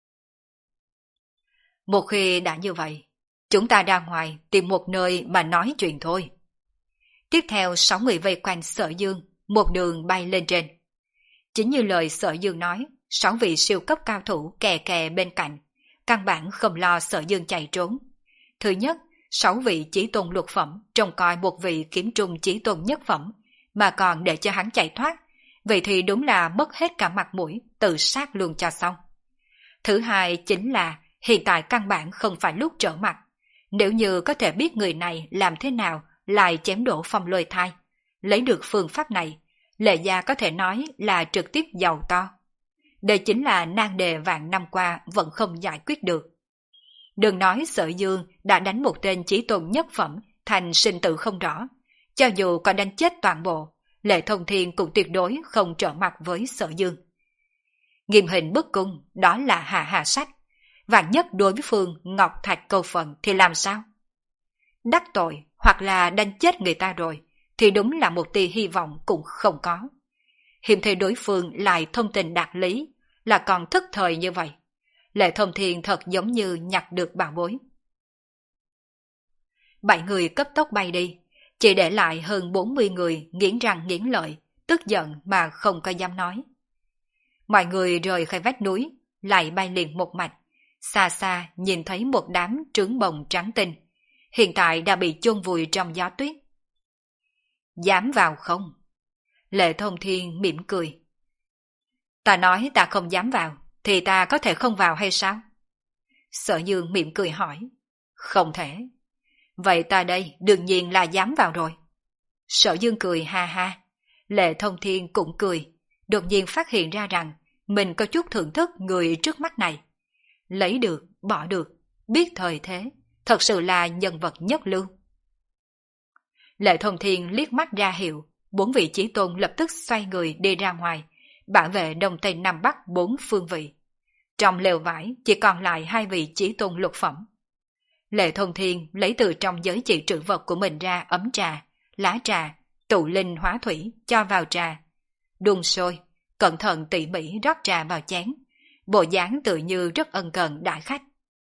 một khi đã như vậy, chúng ta ra ngoài tìm một nơi mà nói chuyện thôi. Tiếp theo sáu người vây quanh Sở Dương, một đường bay lên trên. Chính như lời Sở Dương nói, sáu vị siêu cấp cao thủ kè kè bên cạnh, căn bản không lo Sở Dương chạy trốn. Thứ nhất, sáu vị chí tôn lục phẩm trông coi một vị kiếm trung chí tôn nhất phẩm, mà còn để cho hắn chạy thoát, vậy thì đúng là mất hết cả mặt mũi, tự sát luôn cho xong. Thứ hai chính là hiện tại căn bản không phải lúc trở mặt. Nếu như có thể biết người này làm thế nào lại chém đổ Phong Lôi Thai, lấy được phương pháp này, Lệ gia có thể nói là trực tiếp giàu to. Đây chính là nan đề vạn năm qua vẫn không giải quyết được. Đừng nói Sở Dương đã đánh một tên chí tôn nhất phẩm thành sinh tử không rõ, cho dù có đánh chết toàn bộ, Lệ Thông Thiên cũng tuyệt đối không trở mặt với Sở Dương. Nghiêm hình bức cung, đó là hạ hạ sách. Vạn nhất đối với phương Ngọc Thạch câu phần thì làm sao? Đắc tội hoặc là đánh chết người ta rồi thì đúng là một tia hy vọng cũng không có. Hiểm thế đối phương lại thông tình đạt lý, là còn thức thời như vậy. Lệ Thông Thiên thật giống như nhặt được bảo bối. Bảy người cấp tốc bay đi, chỉ để lại hơn bốn mươi người nghiến răng nghiến lợi, tức giận mà không có dám nói. Mọi người rời khỏi vách núi, lại bay liền một mạch, xa xa nhìn thấy một đám trứng bồng trắng tinh, hiện tại đã bị chôn vùi trong gió tuyết. Dám vào không? Lệ Thông Thiên mỉm cười. Ta nói ta không dám vào, thì ta có thể không vào hay sao? Sở Dương mỉm cười hỏi. Không thể. Vậy ta đây đương nhiên là dám vào rồi. Sở Dương cười ha ha. Lệ Thông Thiên cũng cười, đột nhiên phát hiện ra rằng mình có chút thưởng thức người trước mắt này. Lấy được, bỏ được, biết thời thế, thật sự là nhân vật nhất lưu. Lệ Thông Thiên liếc mắt ra hiệu, bốn vị chí tôn lập tức xoay người đi ra ngoài, bảo vệ đông tây nam bắc bốn phương vị. Trong lều vải chỉ còn lại hai vị chí tôn lục phẩm. Lệ Thông Thiên lấy từ trong giới chỉ trữ vật của mình ra ấm trà, lá trà, tụ linh hóa thủy cho vào trà. Đun sôi, cẩn thận tỉ mỉ rót trà vào chén, bộ dáng tự như rất ân cần đãi khách.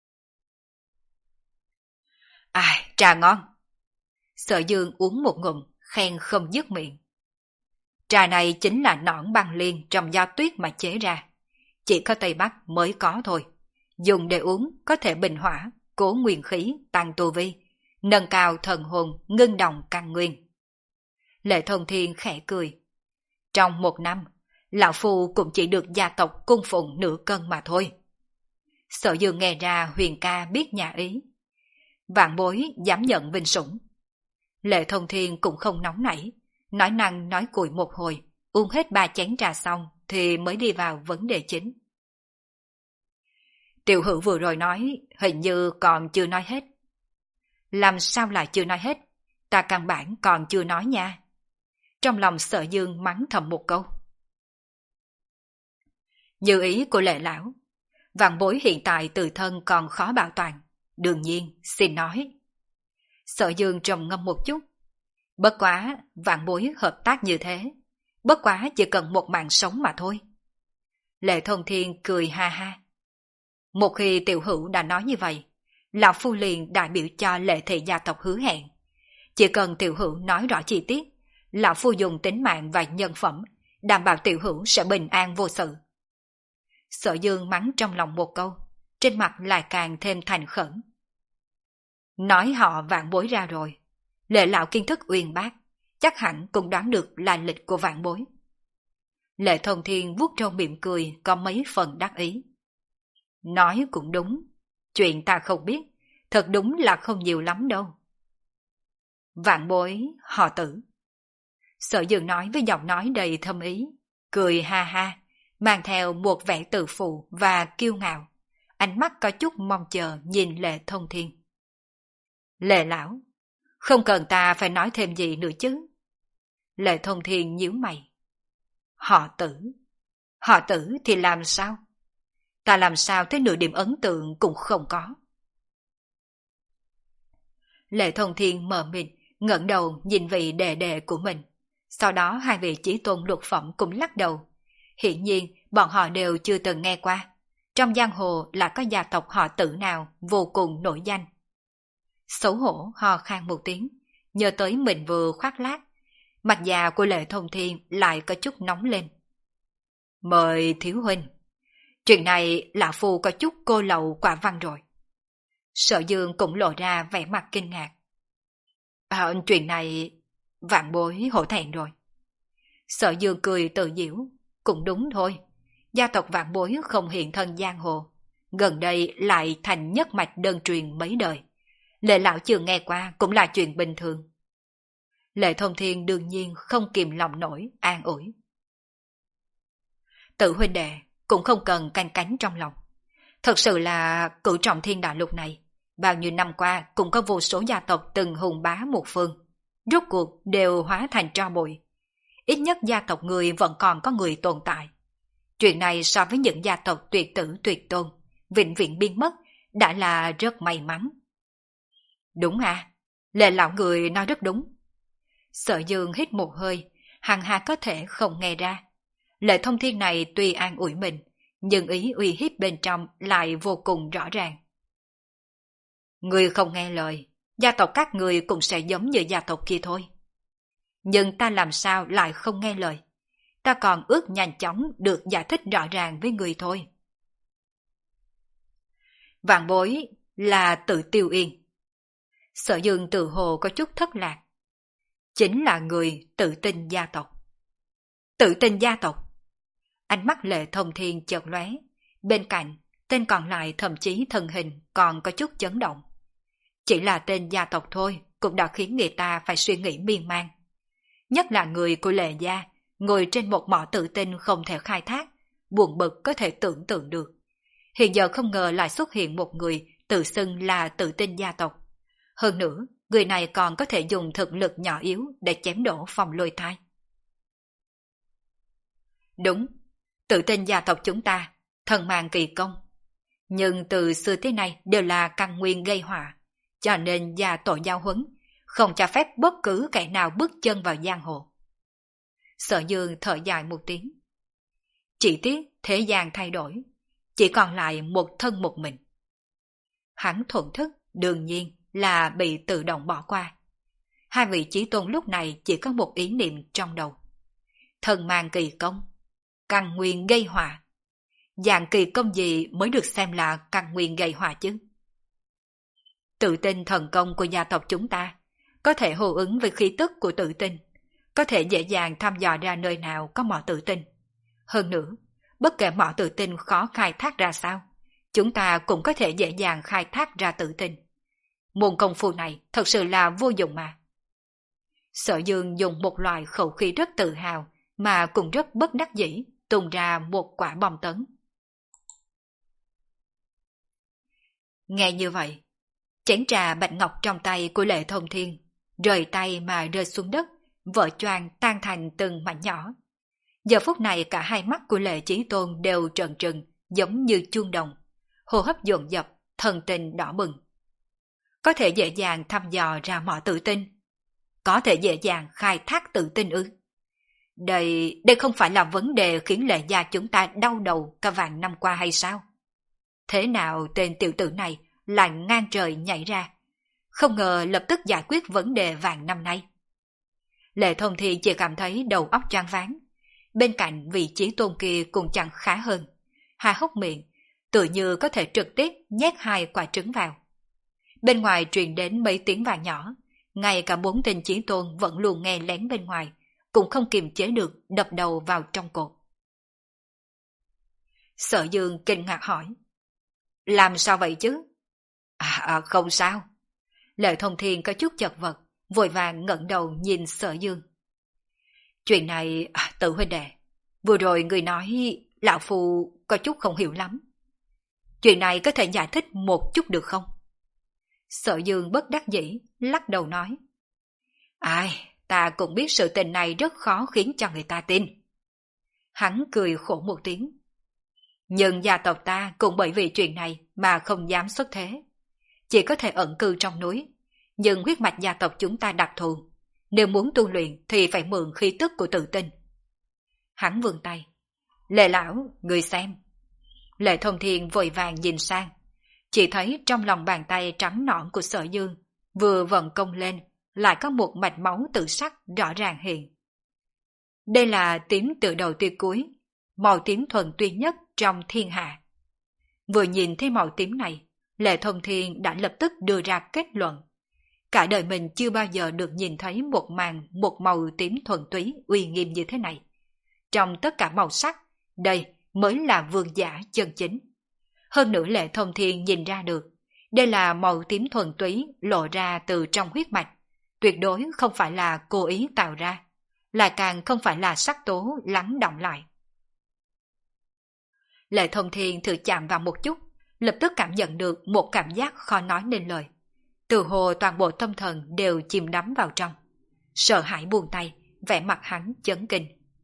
Ai, trà ngon. Sở Dương uống một ngụm, khen không dứt miệng. Trà này chính là nõn băng liên trong gió tuyết mà chế ra. Chỉ có Tây Bắc mới có thôi. Dùng để uống có thể bình hỏa, cố nguyên khí, tăng tu vi, nâng cao thần hồn, ngưng động căn nguyên. Lệ Thông Thiên khẽ cười. Trong một năm, lão phu cũng chỉ được gia tộc cung phụng nửa cân mà thôi. Sở Dương nghe ra Huyền ca biết nhà ý. Vạn bối dám nhận vinh sủng. Lệ Thông Thiên cũng không nóng nảy, nói năng nói cuội một hồi, uống hết ba chén trà xong thì mới đi vào vấn đề chính. Tiểu hữu vừa rồi nói, hình như còn chưa nói hết. Làm sao lại chưa nói hết? Ta căn bản còn chưa nói nha. Trong lòng Sở Dương mắng thầm một câu. Như ý của Lệ lão, vạn bối hiện tại tự thân còn khó bảo toàn, đương nhiên xin nói. Sở Dương trầm ngâm một chút. Bất quá vạn bối hợp tác như thế, bất quá chỉ cần một mạng sống mà thôi. Lệ Thông Thiên cười ha ha. Một khi tiểu hữu đã nói như vậy, lão phu liền đại biểu cho Lệ thị gia tộc hứa hẹn. Chỉ cần tiểu hữu nói rõ chi tiết, lão phu dùng tính mạng và nhân phẩm, đảm bảo tiểu hữu sẽ bình an vô sự. Sở Dương mắng trong lòng một câu, trên mặt lại càng thêm thành khẩn. Nói họ vạn bối ra rồi, Lệ lão kiến thức uyên bác, chắc hẳn cũng đoán được lai lịch của vạn bối. Lệ Thông Thiên vuốt râu mỉm cười có mấy phần đắc ý. Nói cũng đúng, chuyện ta không biết, thật đúng là không nhiều lắm đâu. Vạn bối họ Tử. Sở Dương nói với giọng nói đầy thâm ý, cười ha ha, mang theo một vẻ tự phụ và kiêu ngạo, ánh mắt có chút mong chờ nhìn Lệ Thông Thiên. Lệ lão, không cần ta phải nói thêm gì nữa chứ. Lệ Thông Thiên nhíu mày. Họ Tử, họ Tử thì làm sao? Ta làm sao thấy nửa điểm ấn tượng cũng không có. Lệ Thông Thiên mờ mịt, ngẩng đầu nhìn vị đệ đệ của mình. Sau đó hai vị chí tôn lục phẩm cũng lắc đầu. Hiển nhiên bọn họ đều chưa từng nghe qua. Trong giang hồ là có gia tộc họ Tử nào vô cùng nổi danh. Xấu hổ ho khan một tiếng, nhớ tới mình vừa khoác lác. Mặt già của Lệ Thông Thiên lại có chút nóng lên. Mời thiếu huynh. Chuyện này lão phu có chút cô lậu quả văn rồi. Sở Dương cũng lộ ra vẻ mặt kinh ngạc. À, chuyện này vạn bối hổ thẹn rồi. Sở Dương cười tự giễu. Cũng đúng thôi, gia tộc vạn bối không hiện thân giang hồ, gần đây lại thành nhất mạch đơn truyền mấy đời. Lệ lão chưa nghe qua cũng là chuyện bình thường. Lệ Thông Thiên đương nhiên không kìm lòng nổi, an ủi. Tự huynh đệ cũng không cần canh cánh trong lòng. Thật sự là cửu trọng thiên đại lục này, bao nhiêu năm qua cũng có vô số gia tộc từng hùng bá một phương, rốt cuộc đều hóa thành tro bụi. Ít nhất gia tộc người vẫn còn có người tồn tại. Chuyện này so với những gia tộc tuyệt tử tuyệt tôn, vĩnh viễn biến mất, đã là rất may mắn. Đúng à, Lệ lão người nói rất đúng. Sở Dương hít một hơi, hằng hà có thể không nghe ra. Lệ Thông Thiên này tuy an ủi mình, nhưng ý uy hiếp bên trong lại vô cùng rõ ràng. Người không nghe lời, gia tộc các người cũng sẽ giống như gia tộc kia thôi. Nhưng ta làm sao lại không nghe lời? Ta còn ước nhanh chóng được giải thích rõ ràng với người thôi. Vạn bối là Tự Tiêu Yên. Sở Dương tự hồ có chút thất lạc. Chính là người Tự Tinh gia tộc. Tự Tinh gia tộc. Ánh mắt Lệ Thông Thiên chợt lóe, bên cạnh tên còn lại thậm chí thân hình còn có chút chấn động. Chỉ là tên gia tộc thôi cũng đã khiến người ta phải suy nghĩ miên man. Nhất là người của Lệ gia, ngồi trên một mỏ tự tinh không thể khai thác, buồn bực có thể tưởng tượng được. Hiện giờ không ngờ lại xuất hiện một người tự xưng là Tự Tinh gia tộc. Hơn nữa, người này còn có thể dùng thực lực nhỏ yếu để chém đổ Phong Lôi Thai. Đúng, Tự Tinh gia tộc chúng ta, thần mang kỳ công. Nhưng từ xưa tới nay đều là căn nguyên gây họa, cho nên gia tổ giao huấn, không cho phép bất cứ kẻ nào bước chân vào giang hồ. Sở Dương thở dài một tiếng. Chỉ tiếc thế gian thay đổi, chỉ còn lại một thân một mình. Hắn thuận thức đương nhiên là bị tự động bỏ qua. Hai vị chí tôn lúc này chỉ có một ý niệm trong đầu. Thần mang kỳ công, căn nguyên gây họa. Dạng kỳ công gì mới được xem là căn nguyên gây họa chứ? Tự tin thần công của gia tộc chúng ta có thể hô ứng với khí tức của tự tin, có thể dễ dàng thăm dò ra nơi nào có mỏ tự tin. Hơn nữa, bất kể mỏ tự tin khó khai thác ra sao, chúng ta cũng có thể dễ dàng khai thác ra tự tin. Môn công phu này thật sự là vô dụng mà. Sở Dương dùng một loại khẩu khí rất tự hào mà cũng rất bất đắc dĩ tung ra một quả bom tấn. Nghe như vậy, chén trà bạch ngọc trong tay của Lệ Thông Thiên rời tay mà rơi xuống đất, vỡ choàng tan thành từng mảnh nhỏ. Giờ phút này cả hai mắt của Lệ Chí Tôn đều trợn trừng, giống như chuông đồng, hô hấp dồn dập, thần tình đỏ bừng. Có thể dễ dàng thăm dò ra mọi tự tin, có thể dễ dàng khai thác tự tin ư? Đây, đây không phải là vấn đề khiến Lệ gia chúng ta đau đầu cả vạn năm qua hay sao? Thế nào tên tiểu tử này lại ngang trời nhảy ra, không ngờ lập tức giải quyết vấn đề vạn năm nay. Lệ Thông Thiên chỉ cảm thấy đầu óc choáng váng, bên cạnh vị Chí Tôn kia cũng chẳng khá hơn, hai hốc miệng tự như có thể trực tiếp nhét hai quả trứng vào. Bên ngoài truyền đến mấy tiếng vàng nhỏ, ngay cả bốn tên Chí Tôn vẫn luôn nghe lén bên ngoài, cũng không kiềm chế được đập đầu vào trong cột. Sở Dương kinh ngạc hỏi, làm sao vậy chứ? À, à không sao. Lệ Thông Thiên có chút chật vật, vội vàng ngẩng đầu nhìn Sở Dương. Chuyện này, à, Tự huynh đệ, vừa rồi người nói lão phu có chút không hiểu lắm. Chuyện này có thể giải thích một chút được không? Sở Dương bất đắc dĩ, lắc đầu nói. Ai, ta cũng biết sự tình này rất khó khiến cho người ta tin. Hắn cười khổ một tiếng. Nhưng gia tộc ta cũng bởi vì chuyện này mà không dám xuất thế. Chỉ có thể ẩn cư trong núi. Nhưng huyết mạch gia tộc chúng ta đặc thù. Nếu muốn tu luyện thì phải mượn khí tức của tự tin. Hắn vươn tay. Lệ lão, người xem. Lệ Thông Thiên vội vàng nhìn sang. Chỉ thấy trong lòng bàn tay trắng nõn của Sở Dương vừa vận công lên, lại có một mạch máu tự sắc rõ ràng hiện. Đây là tím từ đầu tia cuối, màu tím thuần túy nhất trong thiên hạ. Vừa nhìn thấy màu tím này, Lệ Thông Thiên đã lập tức đưa ra kết luận. Cả đời mình chưa bao giờ được nhìn thấy một màn một màu tím thuần túy uy nghiêm như thế này. Trong tất cả màu sắc, đây mới là vương giả chân chính. Hơn nữa Lệ Thông Thiên nhìn ra được, đây là màu tím thuần túy lộ ra từ trong huyết mạch, tuyệt đối không phải là cố ý tạo ra, lại càng không phải là sắc tố lắng đọng lại. Lệ Thông Thiên thử chạm vào một chút, lập tức cảm nhận được một cảm giác khó nói nên lời. Từ hồ toàn bộ tâm thần đều chìm đắm vào trong. Sợ hãi buông tay, vẻ mặt hắn chấn kinh.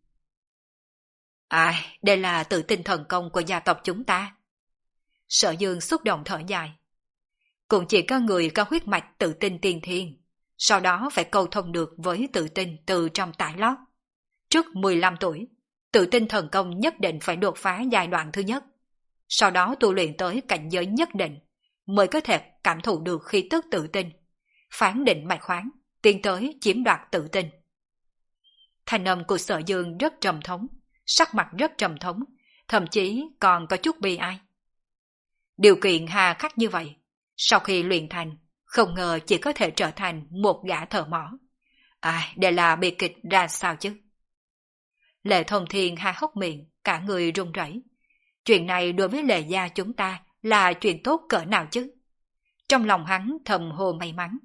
Ai, à, đây là tự tin thần công của gia tộc chúng ta. Sở Dương xúc động thở dài. Cũng chỉ có người có huyết mạch tự tin tiên thiên, sau đó phải cầu thông được với tự tin từ trong tải lót. Trước mười lăm tuổi, tự tin thần công nhất định phải đột phá giai đoạn thứ nhất. Sau đó tu luyện tới cảnh giới nhất định, mới có thể cảm thụ được khí tức tự tin, phán định mạch khoáng, tiến tới chiếm đoạt tự tin. Thanh âm của Sở Dương rất trầm thống, sắc mặt rất trầm thống, thậm chí còn có chút bi ai. Điều kiện hà khắc như vậy, sau khi luyện thành, không ngờ chỉ có thể trở thành một gã thợ mỏ. À, đây là bi kịch ra sao chứ? Lệ Thông Thiên ha hốc miệng, cả người run rẩy. Chuyện này đối với Lệ gia chúng ta là chuyện tốt cỡ nào chứ? Trong lòng hắn thầm hồ may mắn.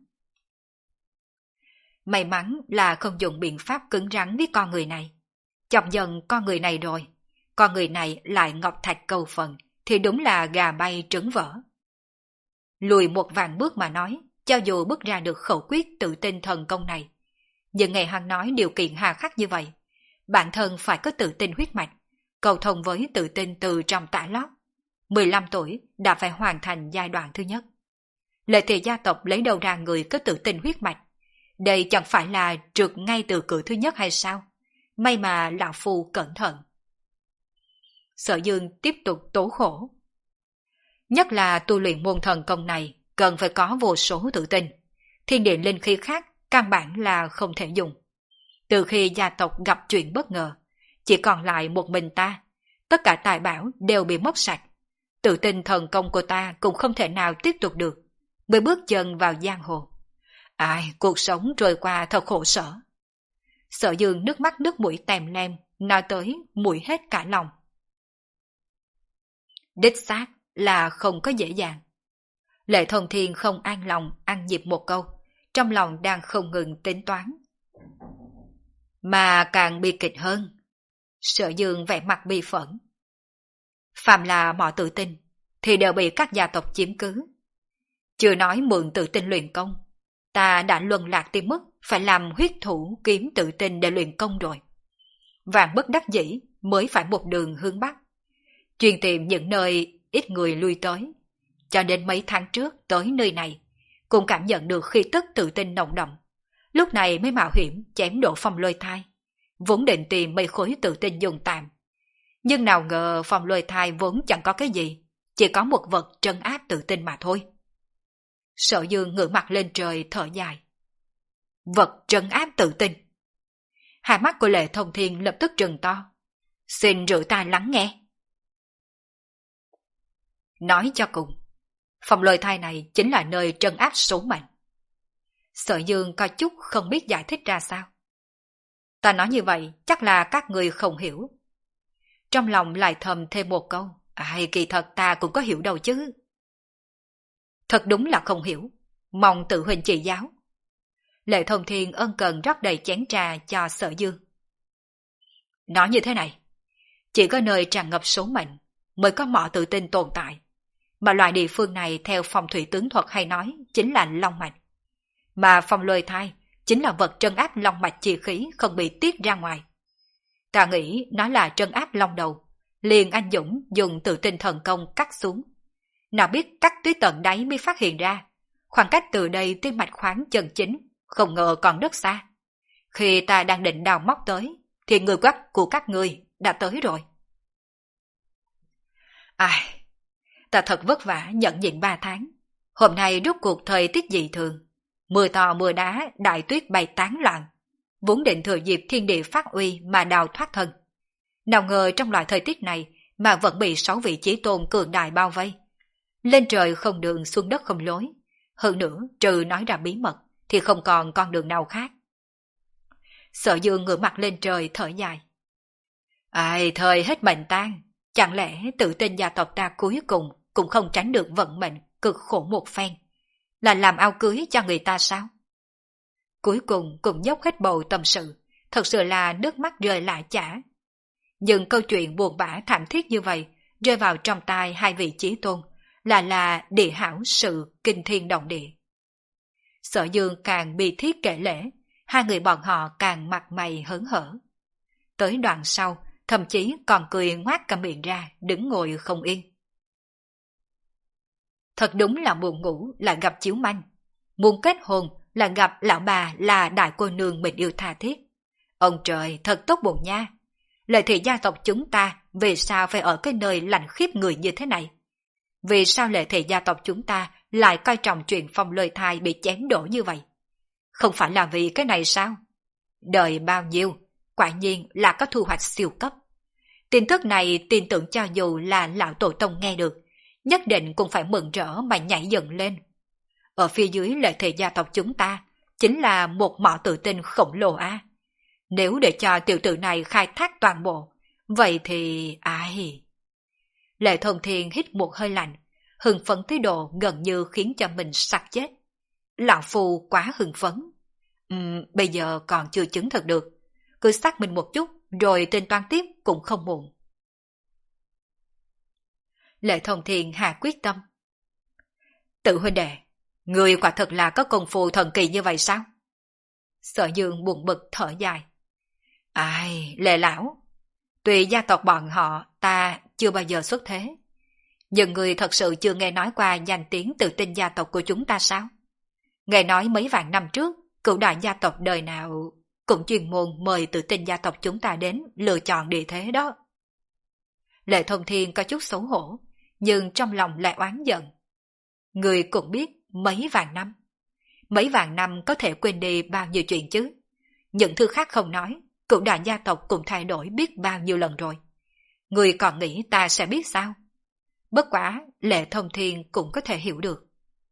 May mắn là không dùng biện pháp cứng rắn với con người này. Chọc giận con người này rồi, con người này lại ngọc thạch cầu phần, thì đúng là gà bay trứng vỡ. Lùi một vạn bước mà nói, cho dù bước ra được khẩu quyết tự tin thần công này, nhưng ngày hắn nói điều kiện hà khắc như vậy, bản thân phải có tự tin huyết mạch, cầu thông với tự tin từ trong tả lót. mười lăm tuổi đã phải hoàn thành giai đoạn thứ nhất. Lệ Thị gia tộc lấy đầu ra người có tự tin huyết mạch, đây chẳng phải là trượt ngay từ cửa thứ nhất hay sao? May mà lão phu cẩn thận. Sở Dương tiếp tục tố khổ. Nhất là tu luyện môn thần công này cần phải có vô số tự tin. Thiên địa linh khí khác căn bản là không thể dùng. Từ khi gia tộc gặp chuyện bất ngờ, chỉ còn lại một mình ta, tất cả tài bảo đều bị mất sạch. Tự tin thần công của ta cũng không thể nào tiếp tục được, mới bước chân vào giang hồ. Ai, cuộc sống trôi qua thật khổ sở. Sở Dương nước mắt nước mũi tèm lem, nói tới mũi hết cả lòng. Đích xác là không có dễ dàng. Lệ Thông Thiên không an lòng ăn nhịp một câu, trong lòng đang không ngừng tính toán. Mà càng bi kịch hơn. Sở Dương vẻ mặt bi phẫn. Phàm là mọi tự tin, thì đều bị các gia tộc chiếm cứ. Chưa nói mượn tự tin luyện công, Ta đã luân lạc tới mức phải làm huyết thủ kiếm tự tin để luyện công rồi. Vạn bất đắc dĩ mới phải một đường hướng Bắc, chuyên tìm những nơi ít người lui tới. Cho đến mấy tháng trước tới nơi này, cũng cảm nhận được khí tức tự tin nồng đậm. Lúc này mới mạo hiểm chém đổ Phong Lôi Thai, vốn định tìm mấy khối tự tin dùng tạm. Nhưng nào ngờ Phong Lôi Thai vốn chẳng có cái gì, chỉ có một vật trấn áp tự tin mà thôi. Sở Dương ngửa mặt lên trời thở dài. Vật trấn áp tự tin. Hai mắt của Lệ Thông Thiên lập tức trừng to. Xin rửa tai lắng nghe. Nói cho cùng, Phong Lôi Thai này chính là nơi trấn áp số mệnh. Sở Dương có chút không biết giải thích ra sao. Ta nói như vậy chắc là các người không hiểu. Trong lòng lại thầm thêm một câu. Ai kỳ thật ta cũng có hiểu đâu chứ. Thật đúng là không hiểu. Mong tự huynh chỉ giáo. Lệ Thông Thiên ân cần rót đầy chén trà cho Sở Dương. Nói như thế này, chỉ có nơi tràn ngập số mệnh mới có mỏ tự tin tồn tại. Mà loại địa phương này theo phong thủy tướng thuật hay nói chính là long mạch. Mà Phong Lôi Thai chính là vật trấn áp long mạch chi khí không bị tiết ra ngoài. Ta nghĩ nó là trấn áp long đầu. Liền anh Dũng dùng tự tin thần công cắt xuống. Nào biết cắt tới tận đáy mới phát hiện ra, khoảng cách từ đây tới mạch khoáng chân chính, không ngờ còn rất xa. Khi ta đang định đào móc tới, thì người quắc của các ngươi đã tới rồi. Ai, ta thật vất vả nhận nhịn ba tháng. Hôm nay rốt cuộc thời tiết dị thường. Mưa to mưa đá, đại tuyết bay tán loạn. Vốn định thừa dịp thiên địa phát uy mà đào thoát thân. Nào ngờ trong loại thời tiết này mà vẫn bị sáu vị chí tôn cường đại bao vây. Lên trời không đường, xuống đất không lối. Hơn nữa, trừ nói ra bí mật, thì không còn con đường nào khác. Sở Dương ngửa mặt lên trời thở dài. Ai, thời hết mệnh tan. Chẳng lẽ tự tin gia tộc ta cuối cùng cũng không tránh được vận mệnh cực khổ một phen, là làm ao cưới cho người ta sao? Cuối cùng cũng dốc hết bầu tâm sự, thật sự là nước mắt rơi lã chả. Nhưng câu chuyện buồn bã thảm thiết như vậy rơi vào trong tai hai vị chí tôn là là địa hảo sự kinh thiên động địa. Sở Dương càng bi thiết kể lễ, hai người bọn họ càng mặt mày hớn hở. Tới đoạn sau, thậm chí còn cười ngoác cả miệng ra, đứng ngồi không yên. Thật đúng là buồn ngủ lại gặp chiếu manh, muốn kết hôn là gặp lão bà là đại cô nương mình yêu tha thiết. Ông trời thật tốt bụng nha. Lợi thị gia tộc chúng ta vì sao phải ở cái nơi lạnh khiếp người như thế này? Vì sao lệ thị gia tộc chúng ta lại coi trọng chuyện Phong Lôi Thai bị chém đổ như vậy? Không phải là vì cái này sao? Đời bao nhiêu, quả nhiên là có thu hoạch siêu cấp. Tin tức này tin tưởng cho dù là lão tổ tông nghe được, nhất định cũng phải mừng rỡ mà nhảy dựng lên. Ở phía dưới lệ thị gia tộc chúng ta chính là một mỏ tự tin khổng lồ a. Nếu để cho tiểu tử này khai thác toàn bộ, vậy thì ai? Lệ Thông Thiên hít một hơi lạnh, hưng phấn tới độ gần như khiến cho mình sặc chết. Lão Phu quá hưng phấn. Uhm, bây giờ còn chưa chứng thực được, cứ xác minh một chút rồi tính toán tiếp cũng không muộn. Lệ Thông Thiên hạ quyết tâm. Tự huynh đệ, người quả thật là có công phu thần kỳ như vậy sao? Sở Dương buồn bực thở dài. Ai, Lệ lão, tuy gia tộc bọn họ ta chưa bao giờ xuất thế, nhưng người thật sự chưa nghe nói qua danh tiếng tự tin gia tộc của chúng ta sao? Nghe nói mấy vạn năm trước, cửu đại gia tộc đời nào cũng chuyên môn mời tự tin gia tộc chúng ta đến lựa chọn địa thế đó. Lệ Thông Thiên có chút xấu hổ, nhưng trong lòng lại oán giận. Người cũng biết mấy vạn năm. Mấy vạn năm có thể quên đi bao nhiêu chuyện chứ. Những thứ khác không nói, cửu đại gia tộc cũng thay đổi biết bao nhiêu lần rồi. Người còn nghĩ ta sẽ biết sao? Bất quá, Lệ Thông Thiên cũng có thể hiểu được.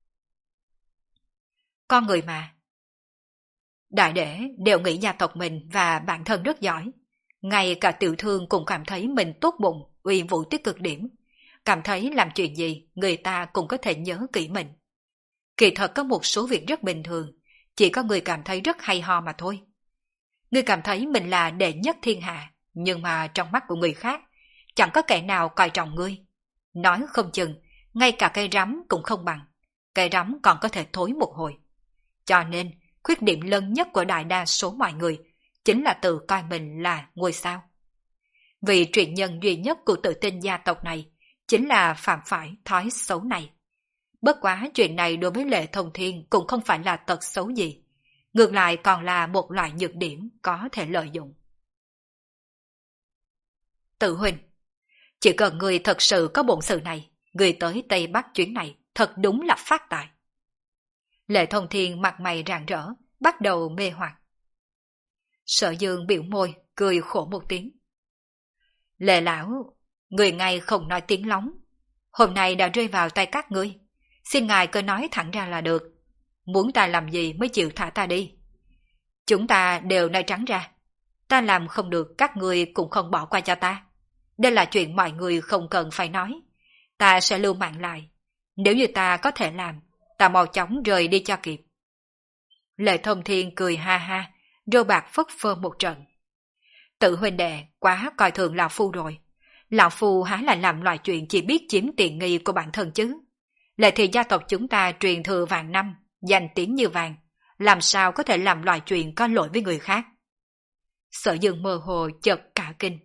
Con người mà. Đại đệ đều nghĩ gia tộc mình và bản thân rất giỏi. Ngay cả tiểu thương cũng cảm thấy mình tốt bụng, uy vũ tới cực điểm. Cảm thấy làm chuyện gì, người ta cũng có thể nhớ kỹ mình. Kỳ thật có một số việc rất bình thường, chỉ có người cảm thấy rất hay ho mà thôi. Người cảm thấy mình là đệ nhất thiên hạ, nhưng mà trong mắt của người khác, chẳng có kẻ nào coi trọng ngươi. Nói không chừng, ngay cả cây rắm cũng không bằng. Cây rắm còn có thể thối một hồi. Cho nên, khuyết điểm lớn nhất của đại đa số mọi người chính là tự coi mình là ngôi sao. Vì truyền nhân duy nhất của tự tin gia tộc này chính là phạm phải thói xấu này. Bất quá chuyện này đối với Lệ Thông Thiên cũng không phải là tật xấu gì, ngược lại còn là một loại nhược điểm có thể lợi dụng. Tự huynh, chỉ cần người thật sự có bổn sự này, người tới Tây Bắc chuyến này thật đúng là phát tài. Lệ Thông Thiên mặt mày rạng rỡ, bắt đầu mê hoặc. Sở Dương biểu môi, cười khổ một tiếng. Lệ lão, người ngay không nói tiếng lóng. Hôm nay đã rơi vào tay các ngươi. Xin ngài cứ nói thẳng ra là được. Muốn ta làm gì mới chịu thả ta đi. Chúng ta đều nói trắng ra. Ta làm không được, các ngươi cũng không bỏ qua cho ta. Đây là chuyện mọi người không cần phải nói. Ta sẽ lưu mạng lại. Nếu như ta có thể làm, ta mau chóng rời đi cho kịp. Lệ Thông Thiên cười ha ha, râu bạc phất phơ một trận. Tự huynh đệ quá coi thường lão phu rồi. Lão phu há là làm loại chuyện chỉ biết chiếm tiện nghi của bản thân chứ. Lệ thì gia tộc chúng ta truyền thừa vạn năm, danh tiếng như vàng, làm sao có thể làm loại chuyện có lỗi với người khác. Sở Dương mơ hồ chợt cả kinh.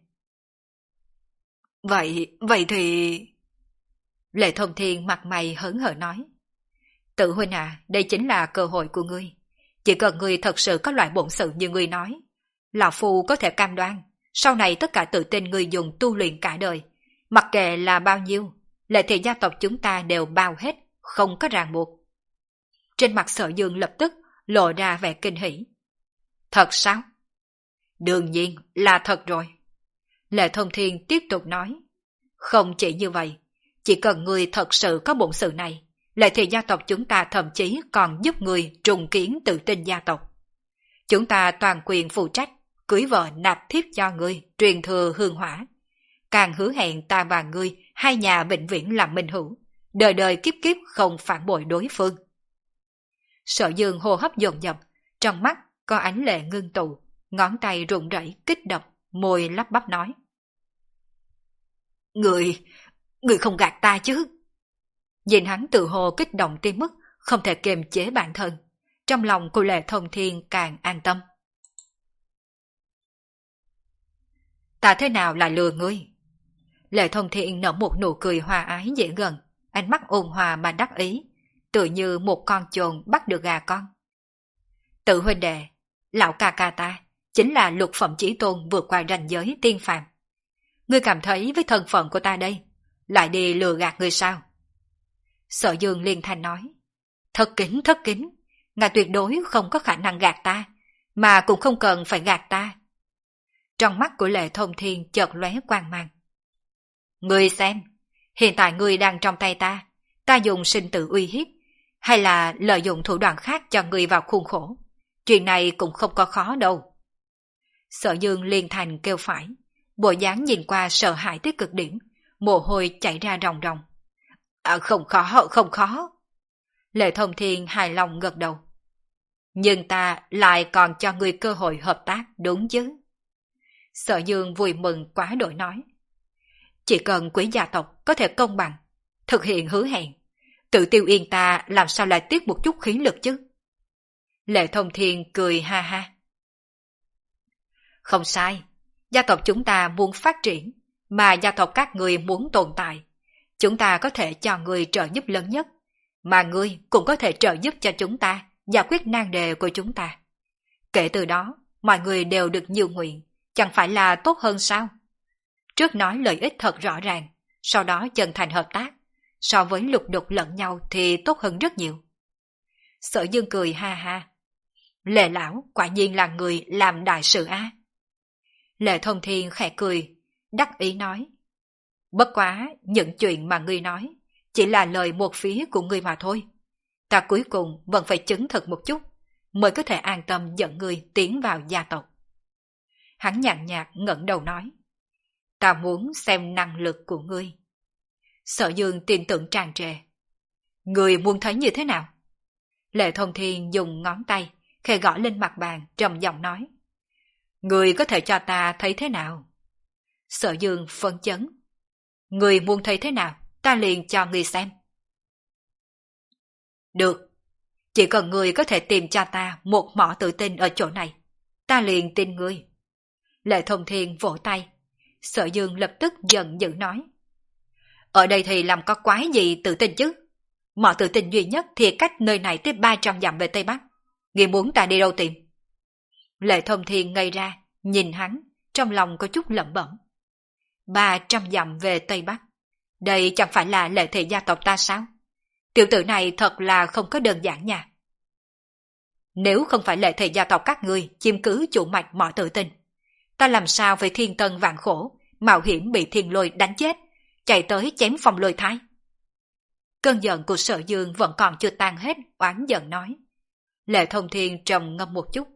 Vậy, vậy thì... Lệ Thông Thiên mặt mày hớn hở nói. Tự huynh à, đây chính là cơ hội của ngươi. Chỉ cần ngươi thật sự có loại bổn sự như ngươi nói, lão phu có thể cam đoan, sau này tất cả tự tin ngươi dùng tu luyện cả đời, mặc kệ là bao nhiêu, Lệ thị gia tộc chúng ta đều bao hết, không có ràng buộc. Trên mặt Sở Dương lập tức lộ ra vẻ kinh hỉ. Thật sao? Đương nhiên là thật rồi. Lệ Thông Thiên tiếp tục nói. Không chỉ như vậy, chỉ cần ngươi thật sự có bổn sự này, Lệ thị gia tộc chúng ta thậm chí còn giúp ngươi trùng kiến tự tin gia tộc. Chúng ta toàn quyền phụ trách, cưới vợ nạp thiếp cho ngươi, truyền thừa hương hỏa. Càng hứa hẹn ta và ngươi, hai nhà vĩnh viễn làm minh hữu, đời đời kiếp kiếp không phản bội đối phương. Sở Dương hô hấp dồn dập, trong mắt có ánh lệ ngưng tụ, ngón tay run rẩy kích động, môi lắp bắp nói. Người, người không gạt ta chứ? Nhìn hắn tự hồ kích động tới mức không thể kiềm chế bản thân, trong lòng của Lệ Thông Thiên càng an tâm. Ta thế nào là lừa ngươi? Lệ Thông Thiên nở một nụ cười hòa ái dễ gần, ánh mắt ôn hòa mà đắc ý, tựa như một con chồn bắt được gà con. Tự huynh đệ, lão ca ca ta chính là lục phẩm chí tôn vượt qua ranh giới tiên phàm. Ngươi cảm thấy với thân phận của ta đây, lại đi lừa gạt ngươi sao? Sở Dương liên thanh nói. Thất kính, thất kính, ngài tuyệt đối không có khả năng gạt ta, mà cũng không cần phải gạt ta. Trong mắt của Lệ Thông Thiên chợt lóe quang mang. Ngươi xem, hiện tại ngươi đang trong tay ta, ta dùng sinh tử uy hiếp, hay là lợi dụng thủ đoạn khác cho ngươi vào khuôn khổ. Chuyện này cũng không có khó đâu. Sở Dương liên thành kêu phải, bộ dáng nhìn qua sợ hãi tới cực điểm, mồ hôi chảy ra ròng ròng. À, không khó, không khó. Lệ Thông Thiên hài lòng gật đầu. Nhưng ta lại còn cho ngươi cơ hội hợp tác, đúng chứ? Sở Dương vui mừng quá đổi nói. Chỉ cần quý gia tộc có thể công bằng, thực hiện hứa hẹn, tự Tiêu Yên ta làm sao lại tiếc một chút khí lực chứ? Lệ Thông Thiên cười ha ha. Không sai, gia tộc chúng ta muốn phát triển, mà gia tộc các người muốn tồn tại. Chúng ta có thể cho người trợ giúp lớn nhất, mà ngươi cũng có thể trợ giúp cho chúng ta giải quyết nan đề của chúng ta. Kể từ đó, mọi người đều được như nguyện, chẳng phải là tốt hơn sao? Trước nói lợi ích thật rõ ràng, sau đó chân thành hợp tác, so với lục đục lẫn nhau thì tốt hơn rất nhiều. Sở Dương cười ha ha. Lệ lão quả nhiên là người làm đại sự á. Lệ Thông Thiên khẽ cười, đắc ý nói. Bất quá, những chuyện mà ngươi nói, chỉ là lời một phía của ngươi mà thôi. Ta cuối cùng vẫn phải chứng thực một chút, mới có thể an tâm dẫn ngươi tiến vào gia tộc. Hắn nhàn nhạt ngẩng đầu nói. Ta muốn xem năng lực của ngươi. Sở Dương tin tưởng tràn trề. Ngươi muốn thấy như thế nào? Lệ Thông Thiên dùng ngón tay, khẽ gõ lên mặt bàn, trầm giọng nói. Ngươi có thể cho ta thấy thế nào? Sở Dương phấn chấn. Ngươi muốn thấy thế nào, ta liền cho ngươi xem. Được, Chỉ cần ngươi có thể tìm cho ta một mỏ tự tin ở chỗ này, ta liền tin ngươi. Lệ Thông Thiên vỗ tay. Sở Dương lập tức giận dữ nói. Ở đây thì làm có quái gì tự tin chứ? Mỏ tự tin duy nhất thì cách nơi này tới ba trăm dặm về Tây Bắc. Ngươi muốn ta đi đâu tìm? Lệ Thông Thiên ngây ra, nhìn hắn, trong lòng có chút lẩm bẩm. Ba trăm dặm về Tây Bắc. Đây chẳng phải là lệ thị gia tộc ta sao? Tiểu tử này thật là không có đơn giản nha. Nếu không phải lệ thị gia tộc các ngươi chiếm cứ chủ mạch mỏ tự tin, ta làm sao phải thiên tân vạn khổ, mạo hiểm bị thiên lôi đánh chết, chạy tới chém phong lôi thái. Cơn giận của Sở Dương vẫn còn chưa tan hết, oán giận nói. Lệ Thông Thiên trầm ngâm một chút.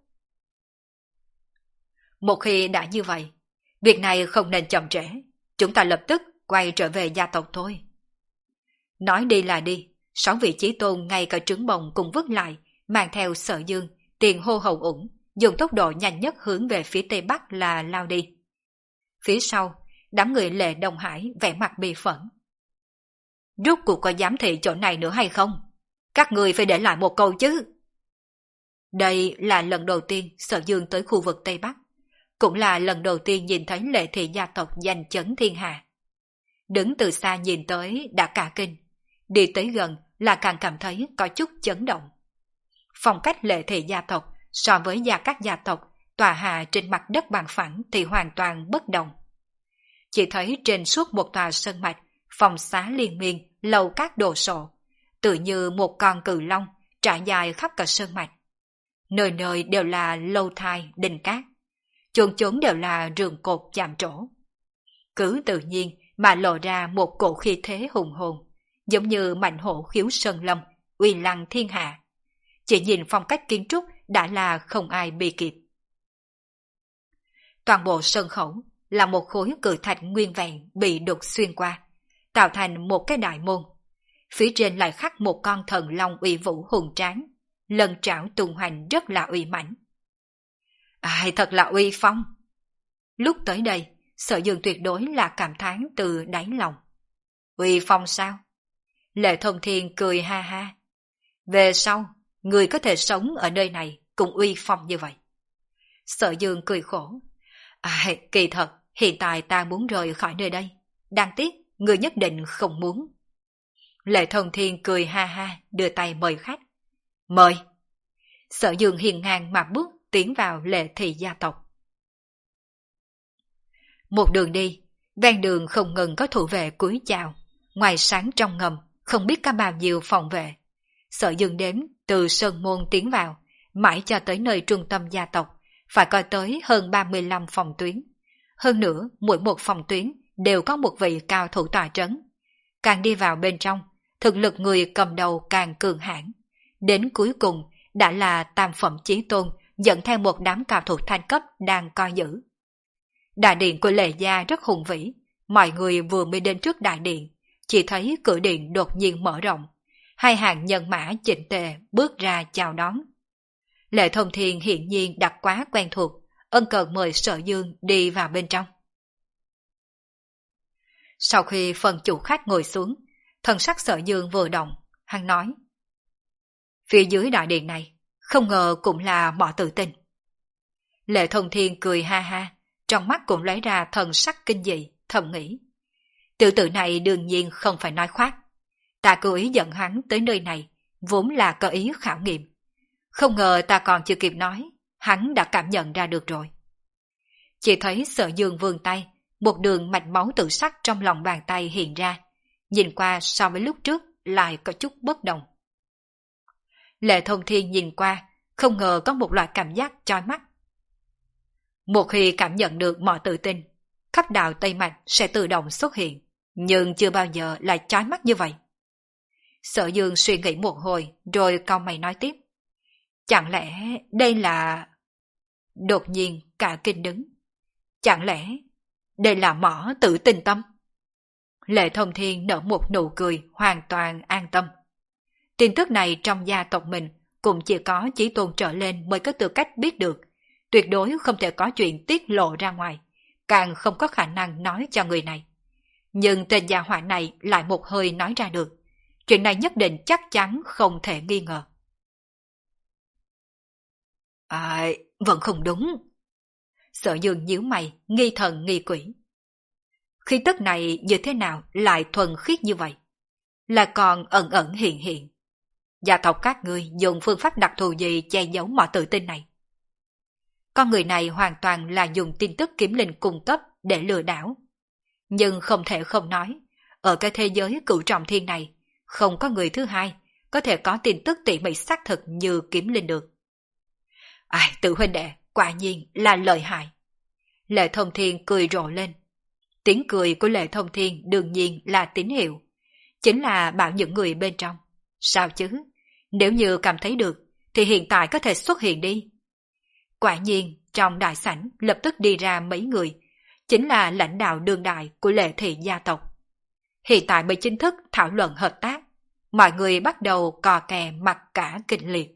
Một khi đã như vậy, việc này không nên chậm trễ, chúng ta lập tức quay trở về gia tộc thôi. Nói đi là đi, sáu vị chí tôn ngay cả trứng bồng cùng vứt lại, mang theo Sở Dương, tiền hô hậu ủng, dùng tốc độ nhanh nhất hướng về phía tây bắc là lao đi. Phía sau, đám người Lệ Đông Hải vẻ mặt bi phẫn. Rốt cuộc có dám thị chỗ này nữa hay không? Các người phải để lại một câu chứ. Đây là lần đầu tiên Sở Dương tới khu vực Tây Bắc, cũng là lần đầu tiên nhìn thấy lệ thị gia tộc danh chấn thiên hạ. Đứng từ xa nhìn tới đã cả kinh, đi tới gần là càng cảm thấy có chút chấn động. Phong cách lệ thị gia tộc so với gia các gia tộc tòa hạ trên mặt đất bằng phẳng thì hoàn toàn bất đồng. Chỉ thấy trên suốt một tòa sơn mạch, phòng xá liên miên, lầu các đồ sộ, tự như một con cự long trải dài khắp cả sơn mạch. Nơi nơi đều là lâu thai, đình cát, chốn chốn đều là rường cột chạm trổ. Cứ tự nhiên mà lộ ra một cổ khí thế hùng hồn, giống như mạnh hổ khiếu sơn lâm, uy lăng thiên hạ. Chỉ nhìn phong cách kiến trúc đã là không ai bị kịp. Toàn bộ sân khẩu là một khối cự thạch nguyên vẹn bị đục xuyên qua, tạo thành một cái đại môn. Phía trên lại khắc một con thần long uy vũ hùng tráng, lần trảo tung hoành rất là uy mãnh. Ai thật là uy phong! Lúc tới đây, Sở Dương tuyệt đối là cảm thán từ đáy lòng. Uy phong sao? Lệ Thông Thiên cười ha ha. Về sau, người có thể sống ở nơi này cũng uy phong như vậy. Sở Dương cười khổ. À, kỳ thật, hiện tại ta muốn rời khỏi nơi đây. Đáng tiếc, người nhất định không muốn. Lệ Thông Thiên cười ha ha, đưa tay mời khách. Mời! Sở Dương hiền ngang mà bước tiến vào lệ thị gia tộc. Một đường đi, ven đường không ngừng có thủ vệ cúi chào, ngoài sáng trong ngầm, không biết có bao nhiêu phòng vệ. Sở Dương đếm từ sơn môn tiến vào, mãi cho tới nơi trung tâm gia tộc, phải coi tới hơn ba mươi lăm phòng tuyến. Hơn nữa, mỗi một phòng tuyến đều có một vị cao thủ tọa trấn. Càng đi vào bên trong, thực lực người cầm đầu càng cường hãn. Đến cuối cùng đã là tam phẩm chí tôn, dẫn theo một đám cao thủ thanh cấp đang coi giữ. Đại điện của Lệ gia rất hùng vĩ, mọi người vừa mới đến trước đại điện, chỉ thấy cửa điện đột nhiên mở rộng, hai hàng nhân mã chỉnh tề bước ra chào đón. Lệ Thông Thiên hiển nhiên đã quá quen thuộc, ân cần mời Sở Dương đi vào bên trong. Sau khi phần chủ khách ngồi xuống, thần sắc Sở Dương vừa động, hắn nói: Phía dưới đại điện này, không ngờ cũng là mỏ tự tin. Lệ Thông Thiên cười ha ha, trong mắt cũng lấy ra thần sắc kinh dị, thầm nghĩ. Tiểu tử này đương nhiên không phải nói khoác. Ta cố ý dẫn hắn tới nơi này, vốn là có ý khảo nghiệm. Không ngờ ta còn chưa kịp nói, hắn đã cảm nhận ra được rồi. Chỉ thấy Sở Dương vươn tay, một đường mạch máu tự sắc trong lòng bàn tay hiện ra, nhìn qua so với lúc trước lại có chút bất đồng. Lệ Thông Thiên nhìn qua, không ngờ có một loại cảm giác chói mắt. Một khi cảm nhận được mọi tự tin, khắp đạo Tây Mạch sẽ tự động xuất hiện, nhưng chưa bao giờ lại chói mắt như vậy. Sở Dương suy nghĩ một hồi rồi cau mày nói tiếp. Chẳng lẽ đây là... Đột nhiên cả kinh đứng. Chẳng lẽ đây là mỏ tự tin tâm? Lệ Thông Thiên nở một nụ cười hoàn toàn an tâm. Tin tức này trong gia tộc mình cũng chỉ có chí tôn trở lên mới có tư cách biết được, tuyệt đối không thể có chuyện tiết lộ ra ngoài, càng không có khả năng nói cho người này. Nhưng tên gia hỏa này lại một hơi nói ra được, chuyện này nhất định chắc chắn không thể nghi ngờ. À, vẫn không đúng. Sở Dương nhíu mày, nghi thần nghi quỷ. Khí tức này như thế nào lại thuần khiết như vậy? Là còn ẩn ẩn hiện hiện. Gia tộc các ngươi dùng phương pháp đặc thù gì che giấu mọi tự tin này? Con người này hoàn toàn là dùng tin tức kiếm linh cung cấp để lừa đảo. Nhưng không thể không nói, ở cái thế giới cửu trọng thiên này, không có người thứ hai có thể có tin tức tỉ mỉ xác thực như kiếm linh được. Ai, tự huynh đệ, quả nhiên là lợi hại. Lệ Thông Thiên cười rộ lên. Tiếng cười của Lệ Thông Thiên đương nhiên là tín hiệu, chính là bảo những người bên trong. Sao chứ? Nếu như cảm thấy được, thì hiện tại có thể xuất hiện đi. Quả nhiên, trong đại sảnh lập tức đi ra mấy người, chính là lãnh đạo đương đại của Lệ thị gia tộc. Hiện tại mới chính thức thảo luận hợp tác, mọi người bắt đầu cò kè mặt cả kịch liệt.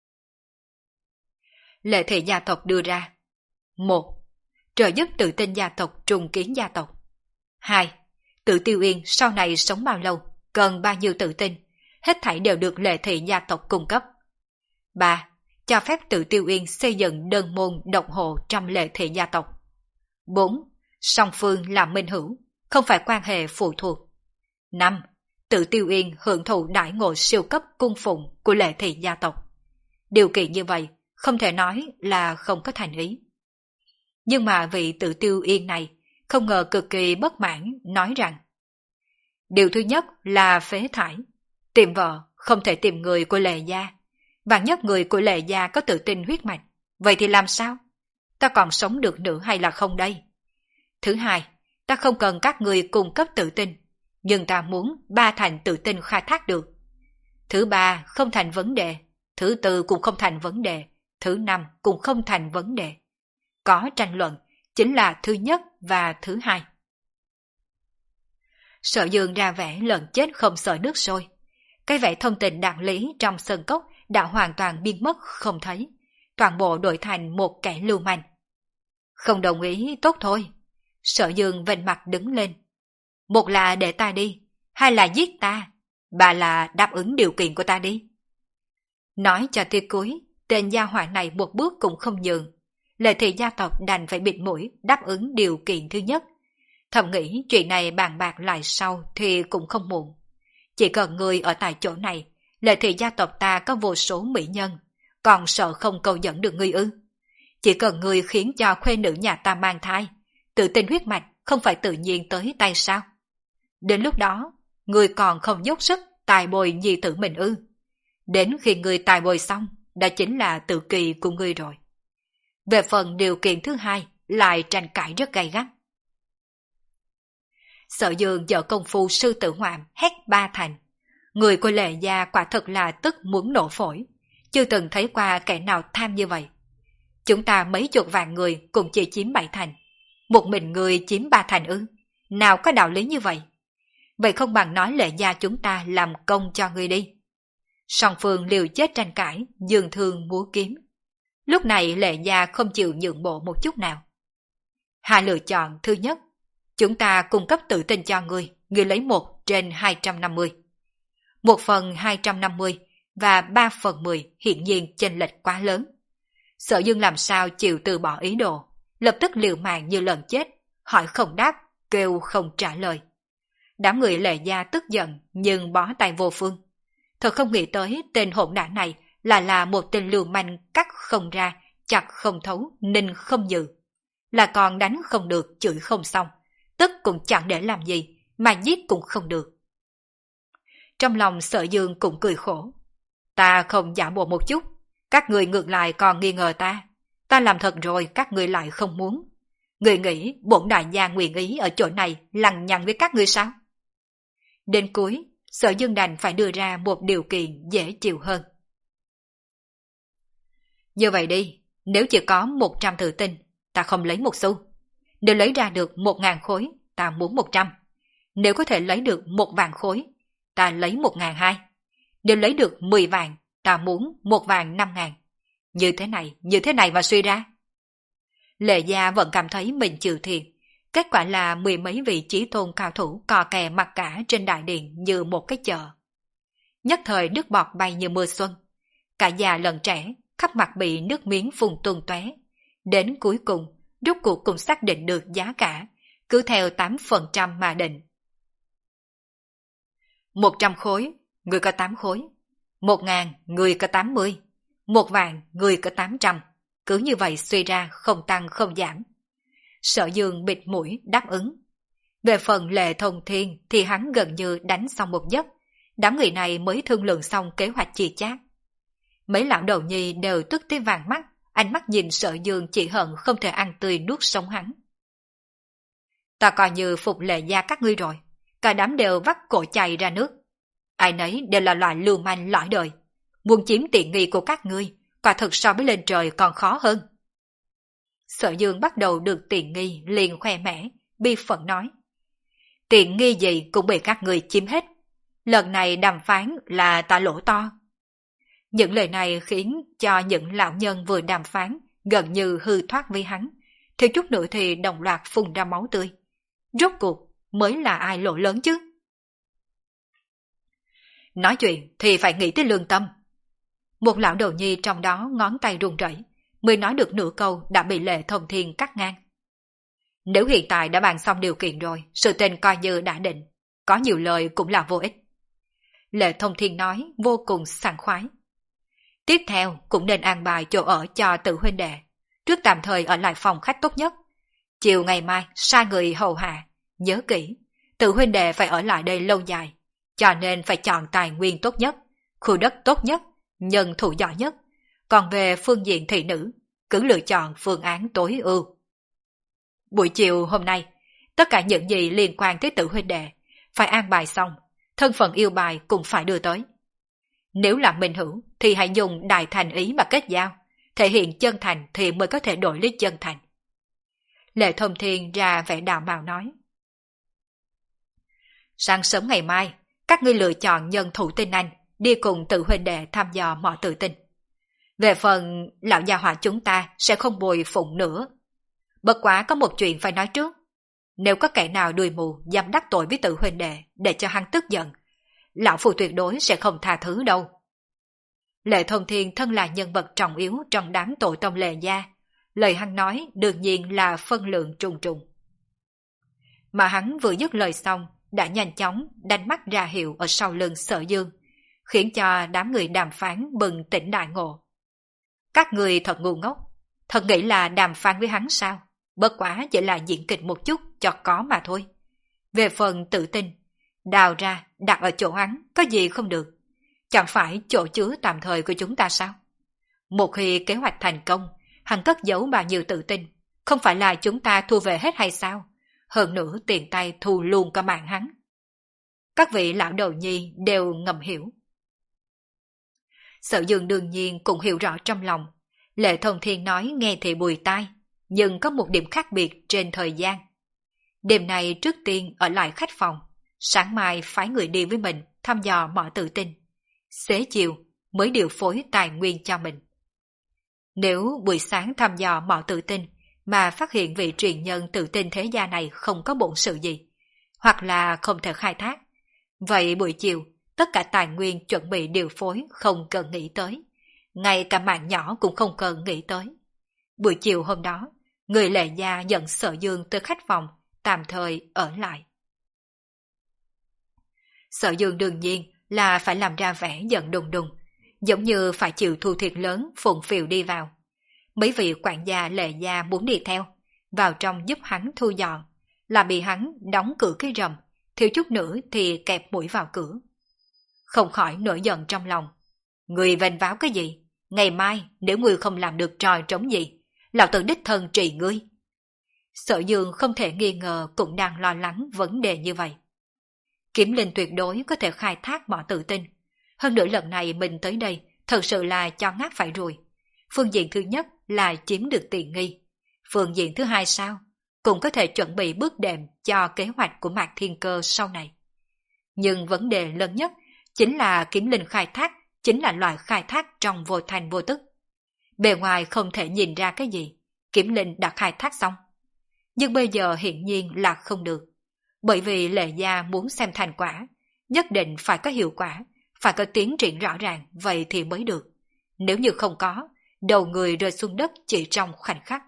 Lệ thị gia tộc đưa ra: một. Trợ giúp Tự Tinh gia tộc trùng kiến gia tộc. Hai. Tự Tiêu Yên sau này sống bao lâu, cần bao nhiêu tự tinh, hết thảy đều được Lệ thị gia tộc cung cấp. Ba. Cho phép Tự Tiêu Yên xây dựng đơn môn độc hộ trong Lệ thị gia tộc. Bốn. Song phương là minh hữu, không phải quan hệ phụ thuộc. Năm. Tự Tiêu Yên hưởng thụ đãi ngộ siêu cấp cung phụng của Lệ thị gia tộc. Điều kiện như vậy không thể nói là không có thành ý. Nhưng mà vị Tự Tiêu Yên này không ngờ cực kỳ bất mãn, nói rằng: điều thứ nhất là phế thải. Tìm vợ không thể tìm người của Lệ gia. Vạn nhất người của Lệ gia có Tự Tinh huyết mạch, vậy thì làm sao? Ta còn sống được nữa hay là không đây? Thứ hai, ta không cần các người cung cấp Tự Tinh, nhưng ta muốn ba thành Tự Tinh khai thác được. Thứ ba, không thành vấn đề. Thứ tư cũng không thành vấn đề. Thứ năm cũng không thành vấn đề. Có tranh luận chính là thứ nhất và thứ hai. Sở Dương ra vẻ lợn chết không sợ nước sôi. Cái vẻ thông tình đạt lý trong sân cốc đã hoàn toàn biến mất không thấy. Toàn bộ đổi thành một kẻ lưu manh. Không đồng ý tốt thôi. Sở Dương vênh mặt đứng lên. Một là để ta đi, hai là giết ta, ba là đáp ứng điều kiện của ta đi. Nói cho tia cuối, tên gia hỏa này một bước cũng không nhường. Lệ thị gia tộc đành phải bịt mũi đáp ứng điều kiện thứ nhất. Thầm nghĩ chuyện này bàn bạc lại sau thì cũng không muộn. Chỉ cần người ở tại chỗ này, Lệ thị gia tộc ta có vô số mỹ nhân, còn sợ không câu dẫn được ngươi ư? Chỉ cần ngươi khiến cho khuê nữ nhà ta mang thai, Tự Tinh huyết mạch không phải tự nhiên tới tay sao? Đến lúc đó, ngươi còn không dốc sức tài bồi nhi tử mình ư? Đến khi ngươi tài bồi xong, đó chính là tự kỳ của ngươi rồi. Về phần điều kiện thứ hai, lại tranh cãi rất gay gắt. Sở Dương dở công phu sư tử ngoạm hét ba thành. Người của Lệ gia quả thật là tức muốn nổ phổi, chưa từng thấy qua kẻ nào tham như vậy. Chúng ta mấy chục vạn người cùng chỉ chiếm bảy thành, một mình người chiếm ba thành ư? Nào có đạo lý như vậy? Vậy không bằng nói Lệ gia chúng ta làm công cho ngươi đi. Song phương liều chết tranh cãi, dương thương múa kiếm. Lúc này Lệ gia không chịu nhượng bộ một chút nào. Hai lựa chọn thứ nhất, chúng ta cung cấp Tự Tinh cho ngươi, ngươi lấy một trên hai trăm năm mươi. Một phần hai trăm năm mươi và ba phần mười hiển nhiên chênh lệch quá lớn. Sở Dương làm sao chịu từ bỏ ý đồ, lập tức liều mạng như lợn chết, hỏi không đáp, kêu không trả lời. Đám người Lệ gia tức giận nhưng bó tay vô phương. Thật không nghĩ tới tên hỗn đản này là là một tên lưu manh cắt không ra, chặt không thấu, ninh không dự. Là còn đánh không được, chửi không xong, tức cũng chẳng để làm gì, mà giết cũng không được. Trong lòng Sở Dương cũng cười khổ. Ta không giả bộ một chút, các người ngược lại còn nghi ngờ ta. Ta làm thật rồi các người lại không muốn. Người nghĩ bổn đại gia nguyện ý ở chỗ này lằng nhằng với các người sao? Đến cuối, Sở Dương đành phải đưa ra một điều kiện dễ chịu hơn. Như vậy đi, nếu chỉ có một trăm tự tinh, ta không lấy một xu. Nếu lấy ra được một ngàn khối, ta muốn một trăm. Nếu có thể lấy được một vạn khối, ta lấy một ngàn hai. Nếu lấy được mười vạn, ta muốn một vạn năm ngàn. Như thế này, như thế này mà suy ra. Lệ gia vẫn cảm thấy mình chịu thiệt. Kết quả là mười mấy vị chí tôn cao thủ cò kè mặt cả trên đại điện như một cái chợ. Nhất thời nước bọt bay như mưa xuân. Cả già lẫn trẻ, khắp mặt bị nước miếng phun tung tóe. Đến cuối cùng, rốt cuộc cũng xác định được giá cả, cứ theo tám phần trăm mà định. Một trăm khối, người có tám khối. Một ngàn, người có tám mươi. Một vạn, người có tám trăm. Cứ như vậy suy ra không tăng không giảm. Sở Dương bịt mũi đáp ứng. Về phần Lệ Thông Thiên thì hắn gần như đánh xong một giấc. Đám người này mới thương lượng xong kế hoạch chi chát. Mấy lão đầu nhi đều tức tới vàng mắt, ánh mắt nhìn Sở Dương chỉ hận không thể ăn tươi nuốt sống hắn. Ta coi như phục Lệ gia các ngươi rồi, cả đám đều vắt cổ chạy ra nước. Ai nấy đều là loại lưu manh lõi đời, muốn chiếm tiện nghi của các ngươi, quả thực so với lên trời còn khó hơn. Sở Dương bắt đầu được tiện nghi liền khoe mẽ, bi phẫn nói. Tiện nghi gì cũng bị các ngươi chiếm hết. Lần này đàm phán là ta lỗ to. Những lời này khiến cho những lão nhân vừa đàm phán gần như hư thoát với hắn, thiếu chút nữa thì đồng loạt phun ra máu tươi. Rốt cuộc mới là ai lỗ lớn chứ? Nói chuyện thì phải nghĩ tới lương tâm. Một lão đầu nhi trong đó ngón tay run rẩy, mới nói được nửa câu đã bị Lệ Thông Thiên cắt ngang. Nếu hiện tại đã bàn xong điều kiện rồi, sự tình coi như đã định, có nhiều lời cũng là vô ích. Lệ Thông Thiên nói vô cùng sảng khoái. Tiếp theo cũng nên an bài chỗ ở cho Tử huynh đệ, trước tạm thời ở lại phòng khách tốt nhất. Chiều ngày mai sai người hầu hạ, nhớ kỹ, Tử huynh đệ phải ở lại đây lâu dài, cho nên phải chọn tài nguyên tốt nhất, khu đất tốt nhất, nhân thủ giỏi nhất. Còn về phương diện thị nữ, cứ lựa chọn phương án tối ưu. Buổi chiều hôm nay, tất cả những gì liên quan tới Tử huynh đệ phải an bài xong, thân phận yêu bài cũng phải đưa tới. Nếu là minh hữu thì hãy dùng đại thành ý mà kết giao, thể hiện chân thành thì mới có thể đổi lấy chân thành. Lệ Thông Thiên ra vẻ đạo mạo nói. Sáng sớm ngày mai, các ngươi lựa chọn nhân thủ tinh anh đi cùng Tử huynh đệ thăm dò mỏ tự tinh. Về phần lão gia hỏa chúng ta sẽ không bồi phụng nữa. Bất quá có một chuyện phải nói trước. Nếu có kẻ nào đuôi mù dám đắc tội với Tử huynh đệ để cho hắn tức giận, lão phu tuyệt đối sẽ không tha thứ đâu. Lệ Thông Thiên thân là nhân vật trọng yếu trong đám tổ tông Lệ gia, lời hắn nói đương nhiên là phân lượng trùng trùng. Mà hắn vừa dứt lời xong đã nhanh chóng đánh mắt ra hiệu ở sau lưng Sở Dương, khiến cho đám người đàm phán bừng tỉnh đại ngộ. Các người thật ngu ngốc, thật nghĩ là đàm phán với hắn sao? Bất quá chỉ là diễn kịch một chút cho có mà thôi. Về phần tự tin, đào ra đặt ở chỗ hắn có gì không được, chẳng phải chỗ chứa tạm thời của chúng ta sao? Một khi kế hoạch thành công, hắn cất giấu bao nhiêu tự tin, không phải là chúng ta thu về hết hay sao? Hơn nữa tiền tay thu luôn cả mạng hắn. Các vị lão đầu nhi đều ngầm hiểu. Sở Dương đương nhiên cũng hiểu rõ trong lòng. Lệ Thông Thiên nói nghe thì bùi tai, nhưng có một điểm khác biệt trên thời gian. Đêm nay trước tiên ở lại khách phòng, sáng mai phái người đi với mình thăm dò mỏ tự tin. Xế chiều mới điều phối tài nguyên cho mình. Nếu buổi sáng thăm dò mỏ tự tin mà phát hiện vị truyền nhân tự tin thế gia này không có bổn sự gì, hoặc là không thể khai thác, vậy buổi chiều tất cả tài nguyên chuẩn bị điều phối không cần nghĩ tới, ngay cả mạng nhỏ cũng không cần nghĩ tới. Buổi chiều hôm đó, người Lệ gia dẫn Sở Dương tới khách phòng, tạm thời ở lại. Sở Dương đương nhiên là phải làm ra vẻ giận đùng đùng, giống như phải chịu thua thiệt lớn phụng phịu đi vào. Mấy vị quản gia Lệ gia muốn đi theo, vào trong giúp hắn thu dọn, là bị hắn đóng cửa cái rầm, thiếu chút nữa thì kẹp mũi vào cửa. Không khỏi nổi giận trong lòng. Người vênh váo cái gì? Ngày mai nếu ngươi không làm được trò trống gì, lão tử đích thân trị ngươi. Sở Dương không thể nghi ngờ cũng đang lo lắng vấn đề như vậy. Kiếm Linh tuyệt đối có thể khai thác mỏ tự tin. Hơn nữa lần này mình tới đây thật sự là cho ngáp phải rồi. Phương diện thứ nhất là chiếm được tiện nghi. Phương diện thứ hai sao? Cũng có thể chuẩn bị bước đệm cho kế hoạch của Mạc Thiên Cơ sau này. Nhưng vấn đề lớn nhất chính là Kiếm Linh khai thác chính là loại khai thác trong vô thành vô tức. Bề ngoài không thể nhìn ra cái gì, Kiếm Linh đã khai thác xong. Nhưng bây giờ hiển nhiên là không được. Bởi vì Lệ gia muốn xem thành quả, nhất định phải có hiệu quả, phải có tiến triển rõ ràng, vậy thì mới được. Nếu như không có, đầu người rơi xuống đất chỉ trong khoảnh khắc.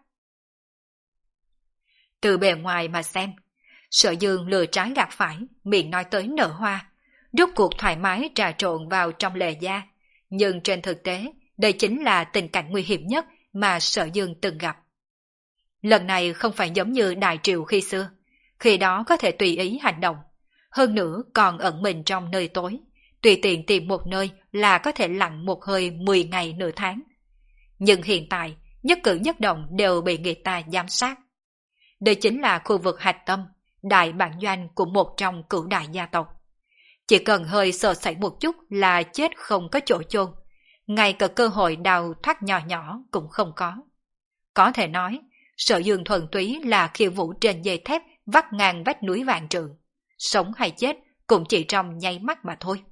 Từ bề ngoài mà xem, Sở Dương lừa trái gạt phải, miệng nói tới nở hoa, rốt cuộc thoải mái trà trộn vào trong lề da, nhưng trên thực tế, đây chính là tình cảnh nguy hiểm nhất mà Sở Dương từng gặp. Lần này không phải giống như Đại Triệu khi xưa, khi đó có thể tùy ý hành động, hơn nữa còn ẩn mình trong nơi tối, tùy tiện tìm một nơi là có thể lặn một hơi mười ngày nửa tháng. Nhưng hiện tại, nhất cử nhất động đều bị người ta giám sát. Đây chính là khu vực hạch tâm, đại bản doanh của một trong cửu đại gia tộc. Chỉ cần hơi sơ sẩy một chút là chết không có chỗ chôn, ngay cả cơ hội đào thoát nhỏ nhỏ cũng không có. Có thể nói, Sở Dương thuần túy là khiêu vũ trên dây thép vắt ngang vách núi vạn trượng, sống hay chết cũng chỉ trong nháy mắt mà thôi.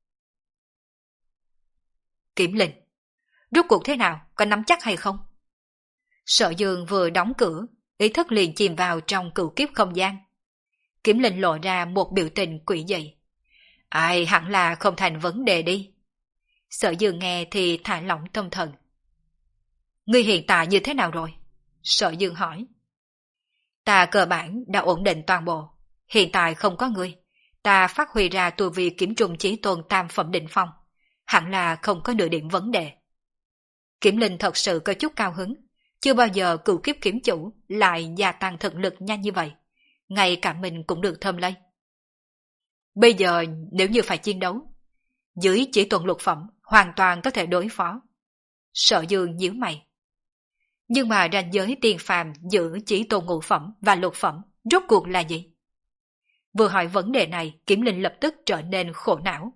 Kiểm Linh, rốt cuộc thế nào, có nắm chắc hay không? Sở Dương vừa đóng cửa, ý thức liền chìm vào trong cửu kiếp không gian. Kiểm Linh lộ ra một biểu tình quỷ dị. Ai hẳn là không thành vấn đề đi. Sở Dương nghe thì thả lỏng tâm thần. Ngươi hiện tại như thế nào rồi? Sở Dương hỏi. Ta cơ bản đã ổn định toàn bộ. Hiện tại không có ngươi. Ta phát huy ra tu vi kiếm trùng chí tôn tam phẩm định phong. Hẳn là không có nửa điểm vấn đề. Kiểm Linh thật sự có chút cao hứng. Chưa bao giờ cửu kiếp kiếm chủ lại gia tăng thực lực nhanh như vậy. Ngay cả mình cũng được thơm lây. Bây giờ nếu như phải chiến đấu, dưới chỉ tuần lục phẩm hoàn toàn có thể đối phó. Sở Dương nhíu mày. Nhưng mà ranh giới tiền phàm giữa chỉ tôn ngũ phẩm và lục phẩm rốt cuộc là gì? Vừa hỏi vấn đề này, Kiểm Linh lập tức trở nên khổ não.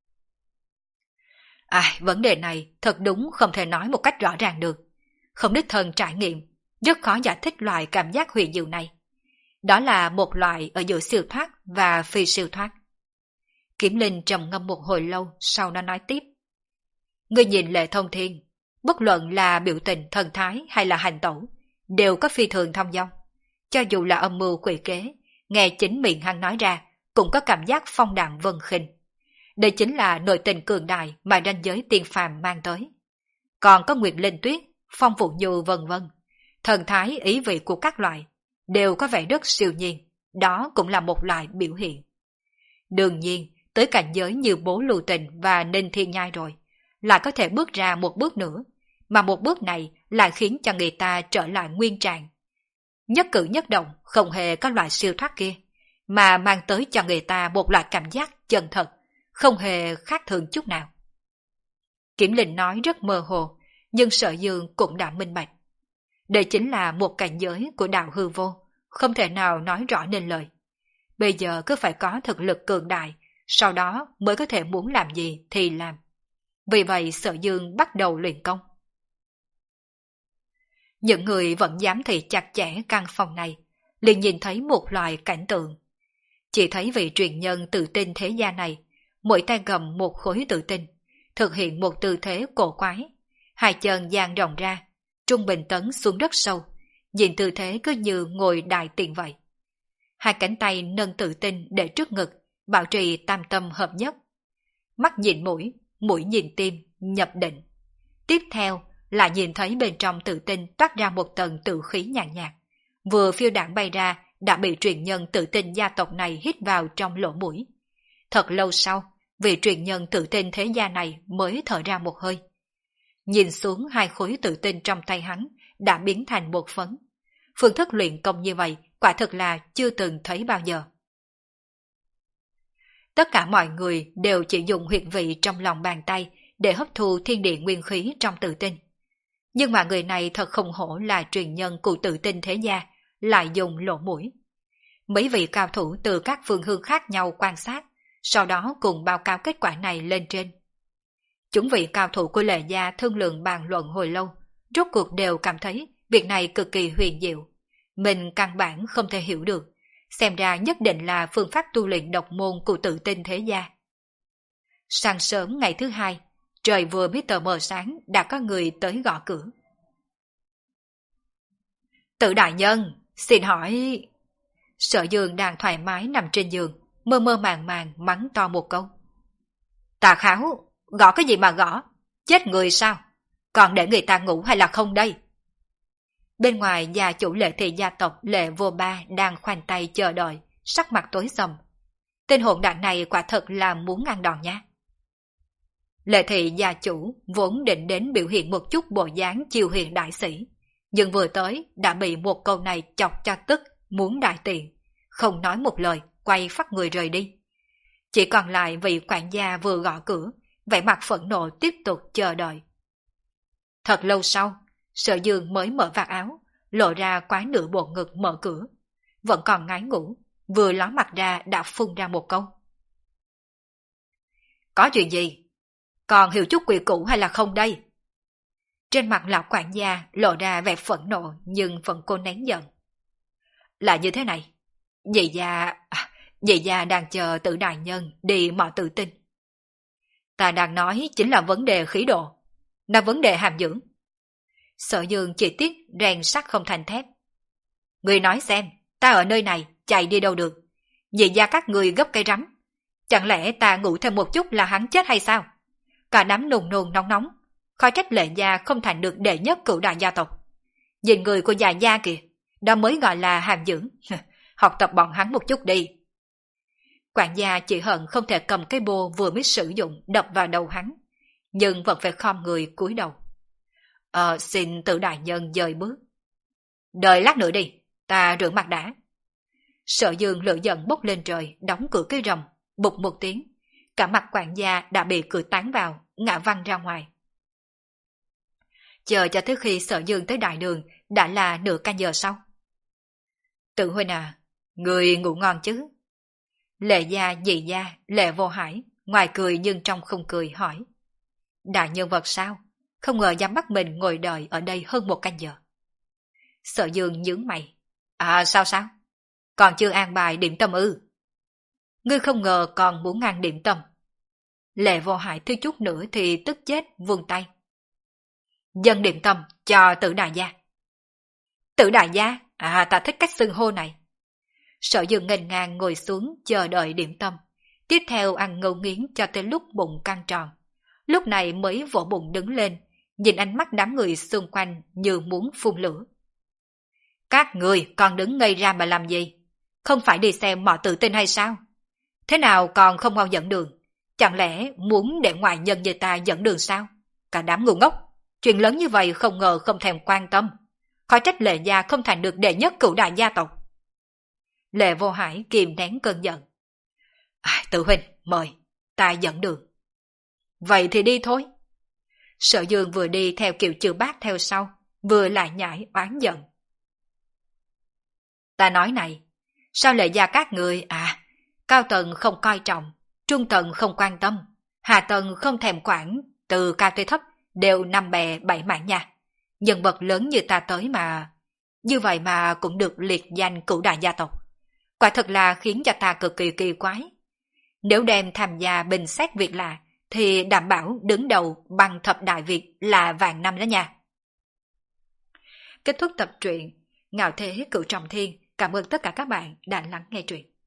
À, vấn đề này thật đúng không thể nói một cách rõ ràng được. Không đích thân trải nghiệm, rất khó giải thích loại cảm giác huyền diệu này. Đó là một loại ở giữa siêu thoát và phi siêu thoát. Kiểm Linh trầm ngâm một hồi lâu, sau đó nói tiếp. Ngươi nhìn Lệ Thông Thiên, bất luận là biểu tình, thần thái hay là hành tẩu, đều có phi thường thông dong. Cho dù là âm mưu quỷ kế, nghe chính miệng hắn nói ra, cũng có cảm giác phong đạm vân khinh. Đây chính là nội tình cường đại mà ranh giới tiên phàm mang tới. Còn có Nguyệt Linh Tuyết, Phong Vũ Nhu vân vân, thần thái ý vị của các loại, đều có vẻ rất siêu nhiên, đó cũng là một loại biểu hiện. Đương nhiên, tới cảnh giới như Bố Lưu Tình và Ninh Thiên Nhai rồi, lại có thể bước ra một bước nữa, mà một bước này lại khiến cho người ta trở lại nguyên trạng. Nhất cử nhất động không hề có loại siêu thoát kia, mà mang tới cho người ta một loại cảm giác chân thật, không hề khác thường chút nào. Kiểm Linh nói rất mơ hồ, nhưng Sở Dương cũng đã minh bạch. Đây chính là một cảnh giới của đạo hư vô, không thể nào nói rõ nên lời. Bây giờ cứ phải có thực lực cường đại, sau đó mới có thể muốn làm gì thì làm. Vì vậy Sở Dương bắt đầu luyện công. Những người vẫn dám thị chặt chẽ căn phòng này, liền nhìn thấy một loại cảnh tượng. Chỉ thấy vị truyền nhân tự tin thế gia này, mỗi tay cầm một khối tự tin, thực hiện một tư thế cổ quái, hai chân dang rộng ra, trung bình tấn xuống đất sâu, nhìn tư thế cứ như ngồi đại tiền vậy. Hai cánh tay nâng tự tin để trước ngực, bảo trì tam tâm hợp nhất. Mắt nhìn mũi, mũi nhìn tim, nhập định. Tiếp theo là nhìn thấy bên trong tự tin toát ra một tầng tự khí nhàn nhạt, vừa phiêu đảng bay ra đã bị truyền nhân tự tin gia tộc này hít vào trong lỗ mũi. Thật lâu sau, vị truyền nhân tự tin thế gia này mới thở ra một hơi. Nhìn xuống hai khối tự tin trong tay hắn đã biến thành một phấn. Phương thức luyện công như vậy quả thực là chưa từng thấy bao giờ. Tất cả mọi người đều chỉ dùng huyệt vị trong lòng bàn tay để hấp thu thiên địa nguyên khí trong tự tin. Nhưng mà người này thật không hổ là truyền nhân của tự tin thế gia, lại dùng lỗ mũi. Mấy vị cao thủ từ các phương hướng khác nhau quan sát, sau đó cùng báo cáo kết quả này lên trên. Chúng vị cao thủ của Lệ gia thương lượng bàn luận hồi lâu, rốt cuộc đều cảm thấy việc này cực kỳ huyền diệu. Mình căn bản không thể hiểu được, xem ra nhất định là phương pháp tu luyện độc môn của tự tin thế gia. Sáng sớm ngày thứ hai, trời vừa mới tờ mờ sáng đã có người tới gõ cửa. Tự đại nhân, xin hỏi... Sở Dương đang thoải mái nằm trên giường, mơ mơ màng màng mắng to một câu. Tà Kháo, gõ cái gì mà gõ? Chết người sao? còn để người ta ngủ hay là không đây? Bên ngoài gia chủ Lệ thị gia tộc Lệ Vô Ba đang khoanh tay chờ đợi, sắc mặt tối sầm. Tên hỗn đản này quả thật là muốn ăn đòn nha. Lệ thị gia chủ vốn định đến biểu hiện một chút bộ dáng chiêu hiền đại sĩ, nhưng vừa tới đã bị một câu này chọc cho tức, muốn đại tiện, không nói một lời, quay phát người rời đi. Chỉ còn lại vị quản gia vừa gõ cửa, vẻ mặt phẫn nộ tiếp tục chờ đợi. Thật lâu sau, Sở Dương mới mở vạt áo, lộ ra quá nửa bộ ngực mở cửa, vẫn còn ngái ngủ, vừa ló mặt ra đã phun ra một câu. Có chuyện gì? Còn hiểu chút quy củ hay là không đây? Trên mặt lão quản gia lộ ra vẻ phẫn nộ nhưng vẫn cố nén giận. Là như thế này, dì già, à, dì già đang chờ Tử đại nhân đi mò tự tin. Ta đang nói chính là vấn đề khí độ, là vấn đề hàm dưỡng. Sở Dương chỉ tiếc rèn sắt không thành thép. Người nói xem, ta ở nơi này chạy đi đâu được? Dì già các người gấp cây rắm, chẳng lẽ ta ngủ thêm một chút là hắn chết hay sao? Cả đám nùng nùng nóng nóng, khó trách Lệ gia không thành được đệ nhất cửu đại gia tộc. Nhìn người của già gia kìa, đó mới gọi là hàm dưỡng. Học tập bọn hắn một chút đi. Quản gia chỉ hận không thể cầm cái bô vừa mới sử dụng đập vào đầu hắn, nhưng vẫn phải khom người cúi đầu. Ờ, xin Tử đại nhân dời bước. Đợi lát nữa đi, ta rửa mặt đã. Sở Dương lửa giận bốc lên trời, đóng cửa cái rầm, bụt một tiếng. Cả mặt quản gia đã bị cười tán vào, ngã văng ra ngoài. Chờ cho tới khi Sở Dương tới đại đường đã là nửa canh giờ sau. Tự huynh à, người ngủ ngon chứ? Lệ gia, dì gia, Lệ Vô Hải, ngoài cười nhưng trong không cười hỏi. Đại nhân vật sao? Không ngờ dám bắt mình ngồi đợi ở đây hơn một canh giờ. Sở Dương nhướng mày. À sao sao? Còn chưa an bài điểm tâm ư? Ngươi không ngờ còn muốn ăn điểm tâm. Lệ Vô Hải thiếu chút nữa thì tức chết vươn tay. Dân điểm tâm cho Tử đại gia. Tử đại gia? À ta thích cách xưng hô này. Sở Dương nghênh ngang ngồi xuống chờ đợi điểm tâm. Tiếp theo ăn ngấu nghiến cho tới lúc bụng căng tròn. Lúc này mới vỗ bụng đứng lên, nhìn ánh mắt đám người xung quanh như muốn phun lửa. Các người còn đứng ngây ra mà làm gì? Không phải đi xem mọ tự tin hay sao? Thế nào còn không mau dẫn đường? Chẳng lẽ muốn để ngoại nhân như ta dẫn đường sao? Cả đám ngu ngốc, chuyện lớn như vậy không ngờ không thèm quan tâm. Khó trách Lệ gia không thành được đệ nhất cửu đại gia tộc. Lệ Vô Hải kìm nén cơn giận. À, Tự huynh, mời, ta dẫn đường. Vậy thì đi thôi. Sở Dương vừa đi theo kiểu chữ bát theo sau, vừa lại nhảy oán giận. Ta nói này, sao Lệ gia các người à, cao tầng không coi trọng, trung tầng không quan tâm, hạ tầng không thèm quản, từ cao tới thấp đều năm bè bảy mảng nha. Nhân vật lớn như ta tới mà, như vậy mà cũng được liệt danh cửu đại gia tộc. Quả thật là khiến cho ta cực kỳ kỳ quái. Nếu đem tham gia bình xét việc lạ, thì đảm bảo đứng đầu bằng thập đại Việt là vạn năm đó nha. Kết thúc tập truyện Ngạo Thế Cửu Trọng Thiên. Cảm ơn tất cả các bạn đã lắng nghe truyện.